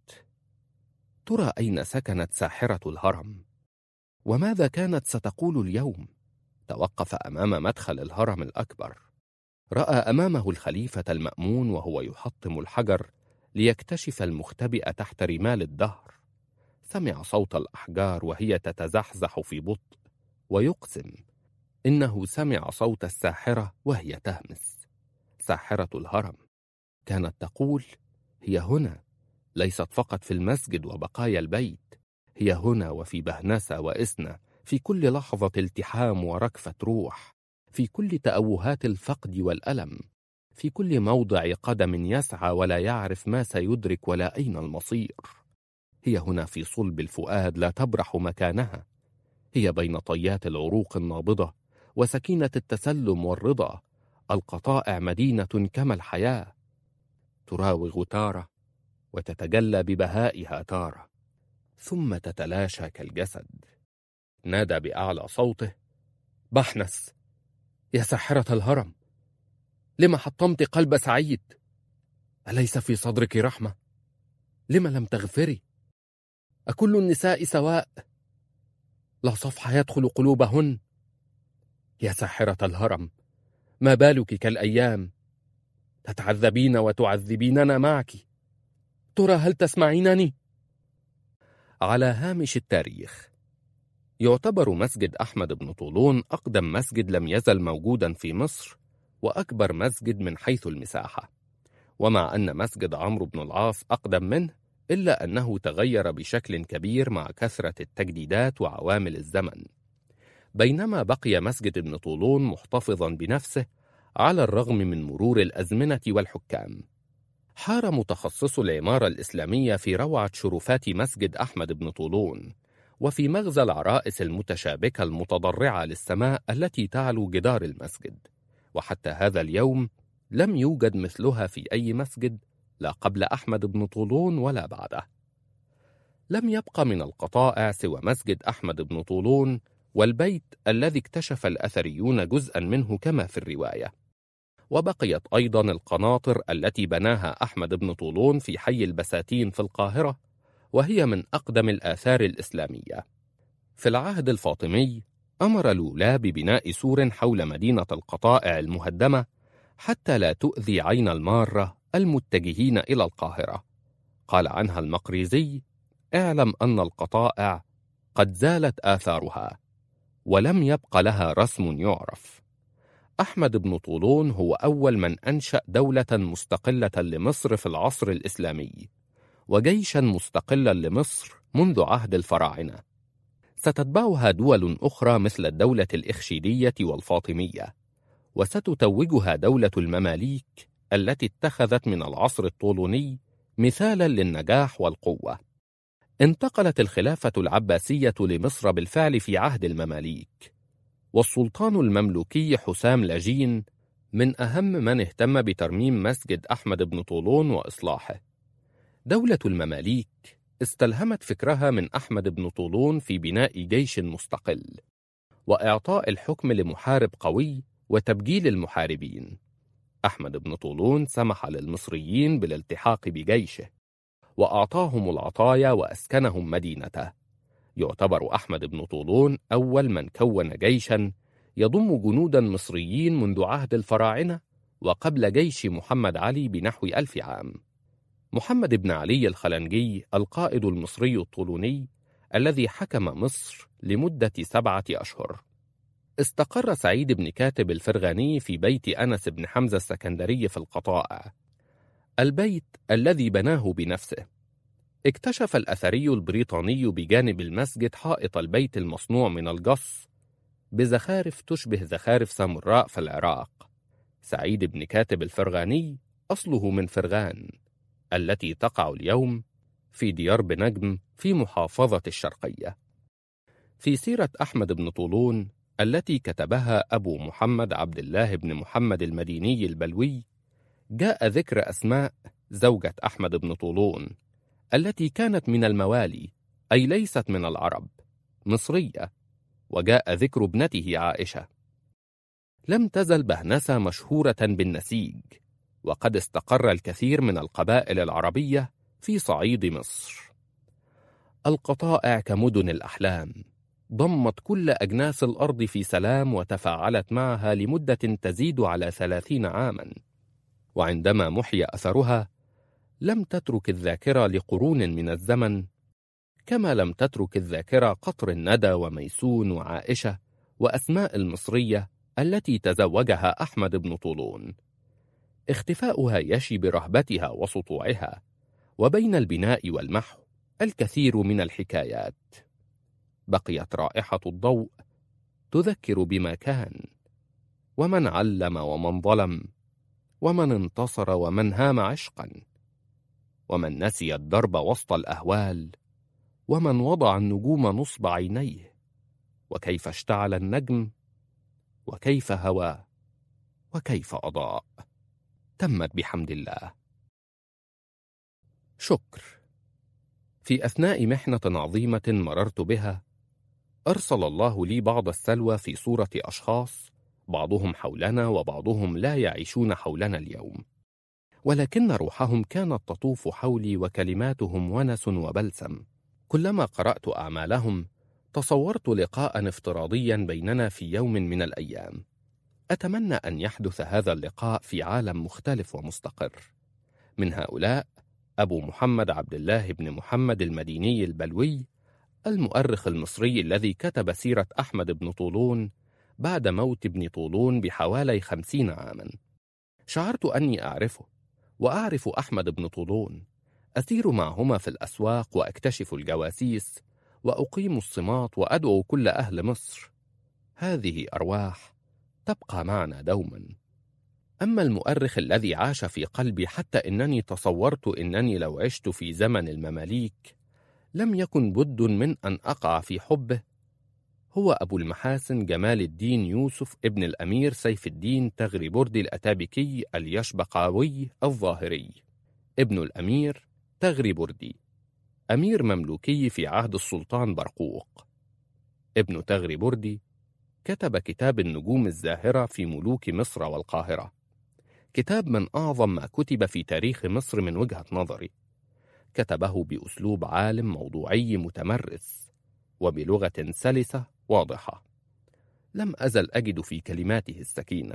ترى أين سكنت ساحرة الهرم؟ وماذا كانت ستقول اليوم؟ توقف أمام مدخل الهرم الأكبر. رأى أمامه الخليفة المأمون وهو يحطم الحجر ليكتشف المختبئ تحت رمال الدهر. سمع صوت الأحجار وهي تتزحزح في بطء، ويقسم إنه سمع صوت الساحرة وهي تهمس. ساحرة الهرم كانت تقول: هي هنا، ليست فقط في المسجد وبقايا البيت، هي هنا وفي بهنسة وإسنة، في كل لحظة التحام وركفة روح، في كل تأوهات الفقد والألم، في كل موضع قدم يسعى ولا يعرف ما سيدرك ولا أين المصير. هي هنا في صلب الفؤاد لا تبرح مكانها. هي بين طيات العروق النابضة وسكينة التسلم والرضا. القطائع مدينة كما الحياة، تراوغ تارة وتتجلى ببهائها تارة، ثم تتلاشى كالجسد. نادى بأعلى صوته: بحنس يا ساحرة الهرم، لم حطمت قلب سعيد؟ أليس في صدرك رحمة؟ لم لم تغفري؟ أكل النساء سواء؟ لا صفح يدخل قلوبهن؟ يا ساحرة الهرم، ما بالك كالأيام؟ تتعذبين وتعذبيننا معك. ترى هل تسمعينني؟ على هامش التاريخ، يعتبر مسجد أحمد بن طولون أقدم مسجد لم يزل موجودا في مصر، وأكبر مسجد من حيث المساحة. ومع أن مسجد عمرو بن العاص أقدم منه، إلا أنه تغير بشكل كبير مع كثرة التجديدات وعوامل الزمن، بينما بقي مسجد ابن طولون محتفظا بنفسه على الرغم من مرور الأزمنة والحكام. حار متخصصو العمارة الإسلامية في روعة شرفات مسجد أحمد بن طولون، وفي مغزى العرائس المتشابكة المتضرعة للسماء التي تعلو جدار المسجد، وحتى هذا اليوم لم يوجد مثلها في أي مسجد، لا قبل أحمد بن طولون ولا بعده. لم يبق من القطائع سوى مسجد أحمد بن طولون والبيت الذي اكتشف الأثريون جزءا منه كما في الرواية. وبقيت أيضا القناطر التي بناها أحمد بن طولون في حي البساتين في القاهرة، وهي من أقدم الآثار الإسلامية. في العهد الفاطمي أمر الولاة ببناء سور حول مدينة القطائع المهدمة حتى لا تؤذي عين المارة المتجهين إلى القاهرة. قال عنها المقريزي: اعلم أن القطائع قد زالت آثارها ولم يبق لها رسم يعرف. أحمد بن طولون هو أول من أنشأ دولة مستقلة لمصر في العصر الإسلامي، وجيشا مستقلا لمصر منذ عهد الفراعنة. ستتبعها دول أخرى مثل الدولة الإخشيدية والفاطمية، وستتوجها دولة المماليك التي اتخذت من العصر الطولوني مثالا للنجاح والقوة. انتقلت الخلافة العباسية لمصر بالفعل في عهد المماليك، والسلطان المملوكي حسام لاجين من أهم من اهتم بترميم مسجد أحمد بن طولون وإصلاحه. دولة المماليك استلهمت فكرها من أحمد بن طولون في بناء جيش مستقل، وإعطاء الحكم لمحارب قوي وتبجيل المحاربين. أحمد بن طولون سمح للمصريين بالالتحاق بجيشه، وأعطاهم العطايا وأسكنهم مدينته. يعتبر أحمد بن طولون أول من كون جيشا يضم جنودا مصريين منذ عهد الفراعنة وقبل جيش محمد علي بنحو ألف عام. محمد بن علي الخلنجي القائد المصري الطولوني الذي حكم مصر لمدة سبعة أشهر. استقر سعيد بن كاتب الفرغاني في بيت أنس بن حمزة السكندري في القطائع، البيت الذي بناه بنفسه. اكتشف الأثري البريطاني بجانب المسجد حائط البيت المصنوع من الجص بزخارف تشبه زخارف سامراء في العراق. سعيد بن كاتب الفرغاني أصله من فرغان التي تقع اليوم في ديار بنجم في محافظة الشرقية. في سيرة أحمد بن طولون التي كتبها أبو محمد عبد الله بن محمد المديني البلوي جاء ذكر أسماء زوجة أحمد بن طولون التي كانت من الموالي، أي ليست من العرب، مصرية، وجاء ذكر ابنته عائشة. لم تزل بهنسة مشهورة بالنسيج، وقد استقر الكثير من القبائل العربية في صعيد مصر. القطائع كمدن الأحلام، ضمت كل أجناس الأرض في سلام وتفاعلت معها لمدة تزيد على ثلاثين عاما، وعندما محي أثرها لم تترك الذاكرة لقرون من الزمن، كما لم تترك الذاكرة قطر الندى وميسون وعائشة وأسماء المصرية التي تزوجها أحمد بن طولون. اختفاؤها يشي برهبتها وسطوعها، وبين البناء والمحو الكثير من الحكايات. بقيت رائحة الضوء تذكر بما كان، ومن علم ومن ظلم، ومن انتصر ومن هام عشقا، ومن نسي الدرب وسط الأهوال، ومن وضع النجوم نصب عينيه، وكيف اشتعل النجم، وكيف هوى، وكيف أضاء. تمت بحمد الله. شكر. في أثناء محنة عظيمة مررت بها، أرسل الله لي بعض السلوى في صورة أشخاص بعضهم حولنا وبعضهم لا يعيشون حولنا اليوم، ولكن روحهم كانت تطوف حولي وكلماتهم ونس وبلسم. كلما قرأت أعمالهم تصورت لقاء افتراضيا بيننا في يوم من الأيام. أتمنى أن يحدث هذا اللقاء في عالم مختلف ومستقر. من هؤلاء أبو محمد عبد الله بن محمد المديني البلوي، المؤرخ المصري الذي كتب سيرة أحمد بن طولون بعد موت ابن طولون بحوالي خمسين عاما. شعرت أني أعرفه وأعرف أحمد بن طولون، أسير معهما في الأسواق وأكتشف الجواسيس وأقيم الصمات وأدعو كل أهل مصر. هذه أرواح تبقى معنا دوما. أما المؤرخ الذي عاش في قلبي حتى إنني تصورت إنني لو عشت في زمن المماليك لم يكن بد من أن أقع في حبه، هو أبو المحاسن جمال الدين يوسف ابن الأمير سيف الدين تغريبردي الأتابكي اليشبقاوي الظاهري، ابن الأمير تغريبردي، أمير مملوكي في عهد السلطان برقوق. ابن تغريبردي كتب كتاب النجوم الزاهرة في ملوك مصر والقاهرة، كتاب من أعظم ما كتب في تاريخ مصر من وجهة نظري. كتبه بأسلوب عالم موضوعي متمرس وبلغة سلسة واضحة، لم أزل أجد في كلماته السكينة.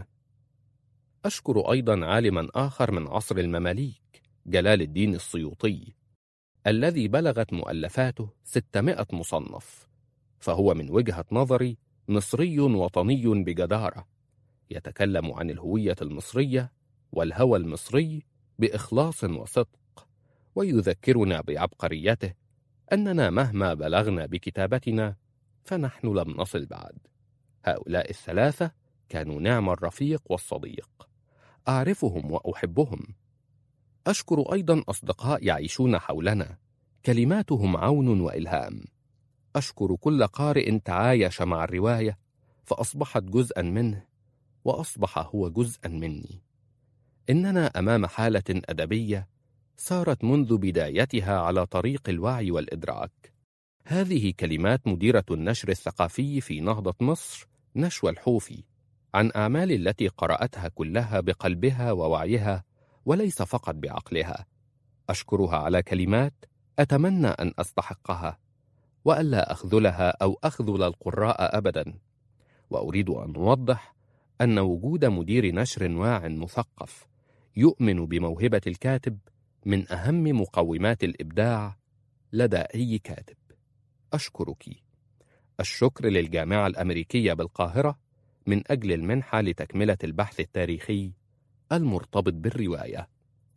أشكر أيضا عالما آخر من عصر المماليك، جلال الدين السيوطي، الذي بلغت مؤلفاته ستمائة مصنف، فهو من وجهة نظري مصري وطني بجدارة، يتكلم عن الهوية المصرية والهوى المصري بإخلاص وصدق، ويذكرنا بعبقريته أننا مهما بلغنا بكتابتنا فنحن لم نصل بعد. هؤلاء الثلاثة كانوا نعم الرفيق والصديق، أعرفهم وأحبهم. أشكر أيضا أصدقاء يعيشون حولنا، كلماتهم عون وإلهام. أشكر كل قارئ تعايش مع الرواية فأصبحت جزءا منه وأصبح هو جزءا مني. إننا أمام حالة أدبية صارت منذ بدايتها على طريق الوعي والإدراك. هذه كلمات مديرة النشر الثقافي في نهضة مصر نشوى الحوفي عن أعمال التي قرأتها كلها بقلبها ووعيها وليس فقط بعقلها. أشكرها على كلمات أتمنى أن أستحقها وألا أخذلها أو أخذل القراء أبدا. وأريد أن أوضح أن وجود مدير نشر واع مثقف يؤمن بموهبة الكاتب من أهم مقومات الإبداع لدى أي كاتب. أشكرك. الشكر للجامعة الأمريكية بالقاهرة من أجل المنحة لتكملة البحث التاريخي المرتبط بالرواية.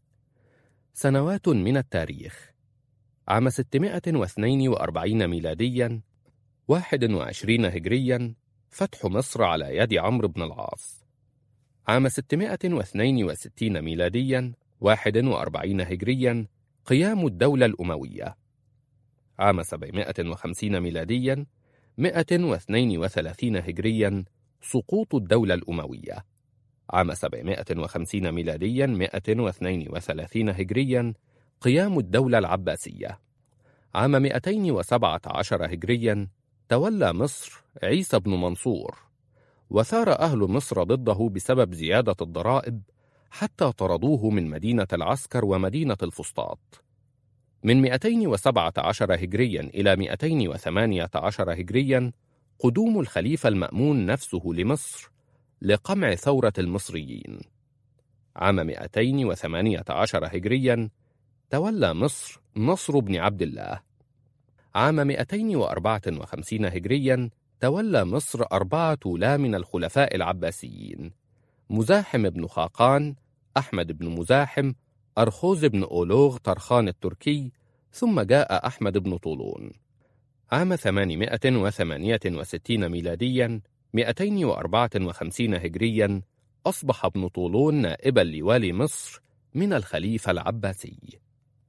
سنوات من التاريخ: عام ستمائة واثنين وأربعين ميلاديا، واحد وعشرين هجريا، فتح مصر على يد عمرو بن العاص. عام ستمائة واثنين وستين ميلاديا، واحد وأربعين هجريا، قيام الدولة الأموية. عام سبعمائة وخمسين ميلاديا، مائة واثنين وثلاثين هجريا، سقوط الدولة الأموية. عام سبعمائة وخمسين ميلاديا، مائة واثنين وثلاثين هجريا، قيام الدولة العباسية. عام مائتين وسبعة عشر هجريا، تولى مصر عيسى بن منصور، وثار أهل مصر ضده بسبب زيادة الضرائب حتى طردوه من مدينة العسكر ومدينة الفسطاط. من مائتين وسبعة عشر هجريا إلى مائتين وثمانية عشر هجريا، قدوم الخليفة المأمون نفسه لمصر لقمع ثورة المصريين. عام مائتين وثمانية عشر هجريا، تولى مصر نصر بن عبد الله. عام مائتين وأربعة وخمسين هجريا، تولى مصر أربعة لا من الخلفاء العباسيين: مزاحم بن خاقان، أحمد بن مزاحم، أرخوز بن أولوغ طرخان التركي، ثم جاء أحمد بن طولون. عام ثمانمائة وثمانية وستين ميلاديا، مائتين وأربعة وخمسين هجريا، أصبح ابن طولون نائبا لوالي مصر من الخليفة العباسي.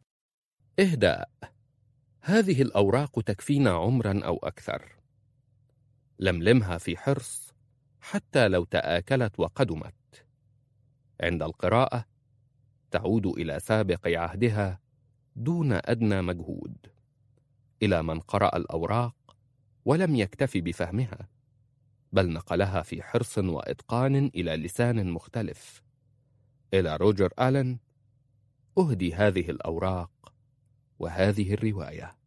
إهداء: هذه الأوراق تكفينا عمرا أو أكثر. لملمها في حرص حتى لو تآكلت وقدمت. عند القراءة تعود إلى سابق عهدها دون أدنى مجهود. إلى من قرأ الأوراق ولم يكتف بفهمها، بل نقلها في حرص وإتقان إلى لسان مختلف. إلى روجر آلن أهدي هذه الأوراق وهذه الرواية.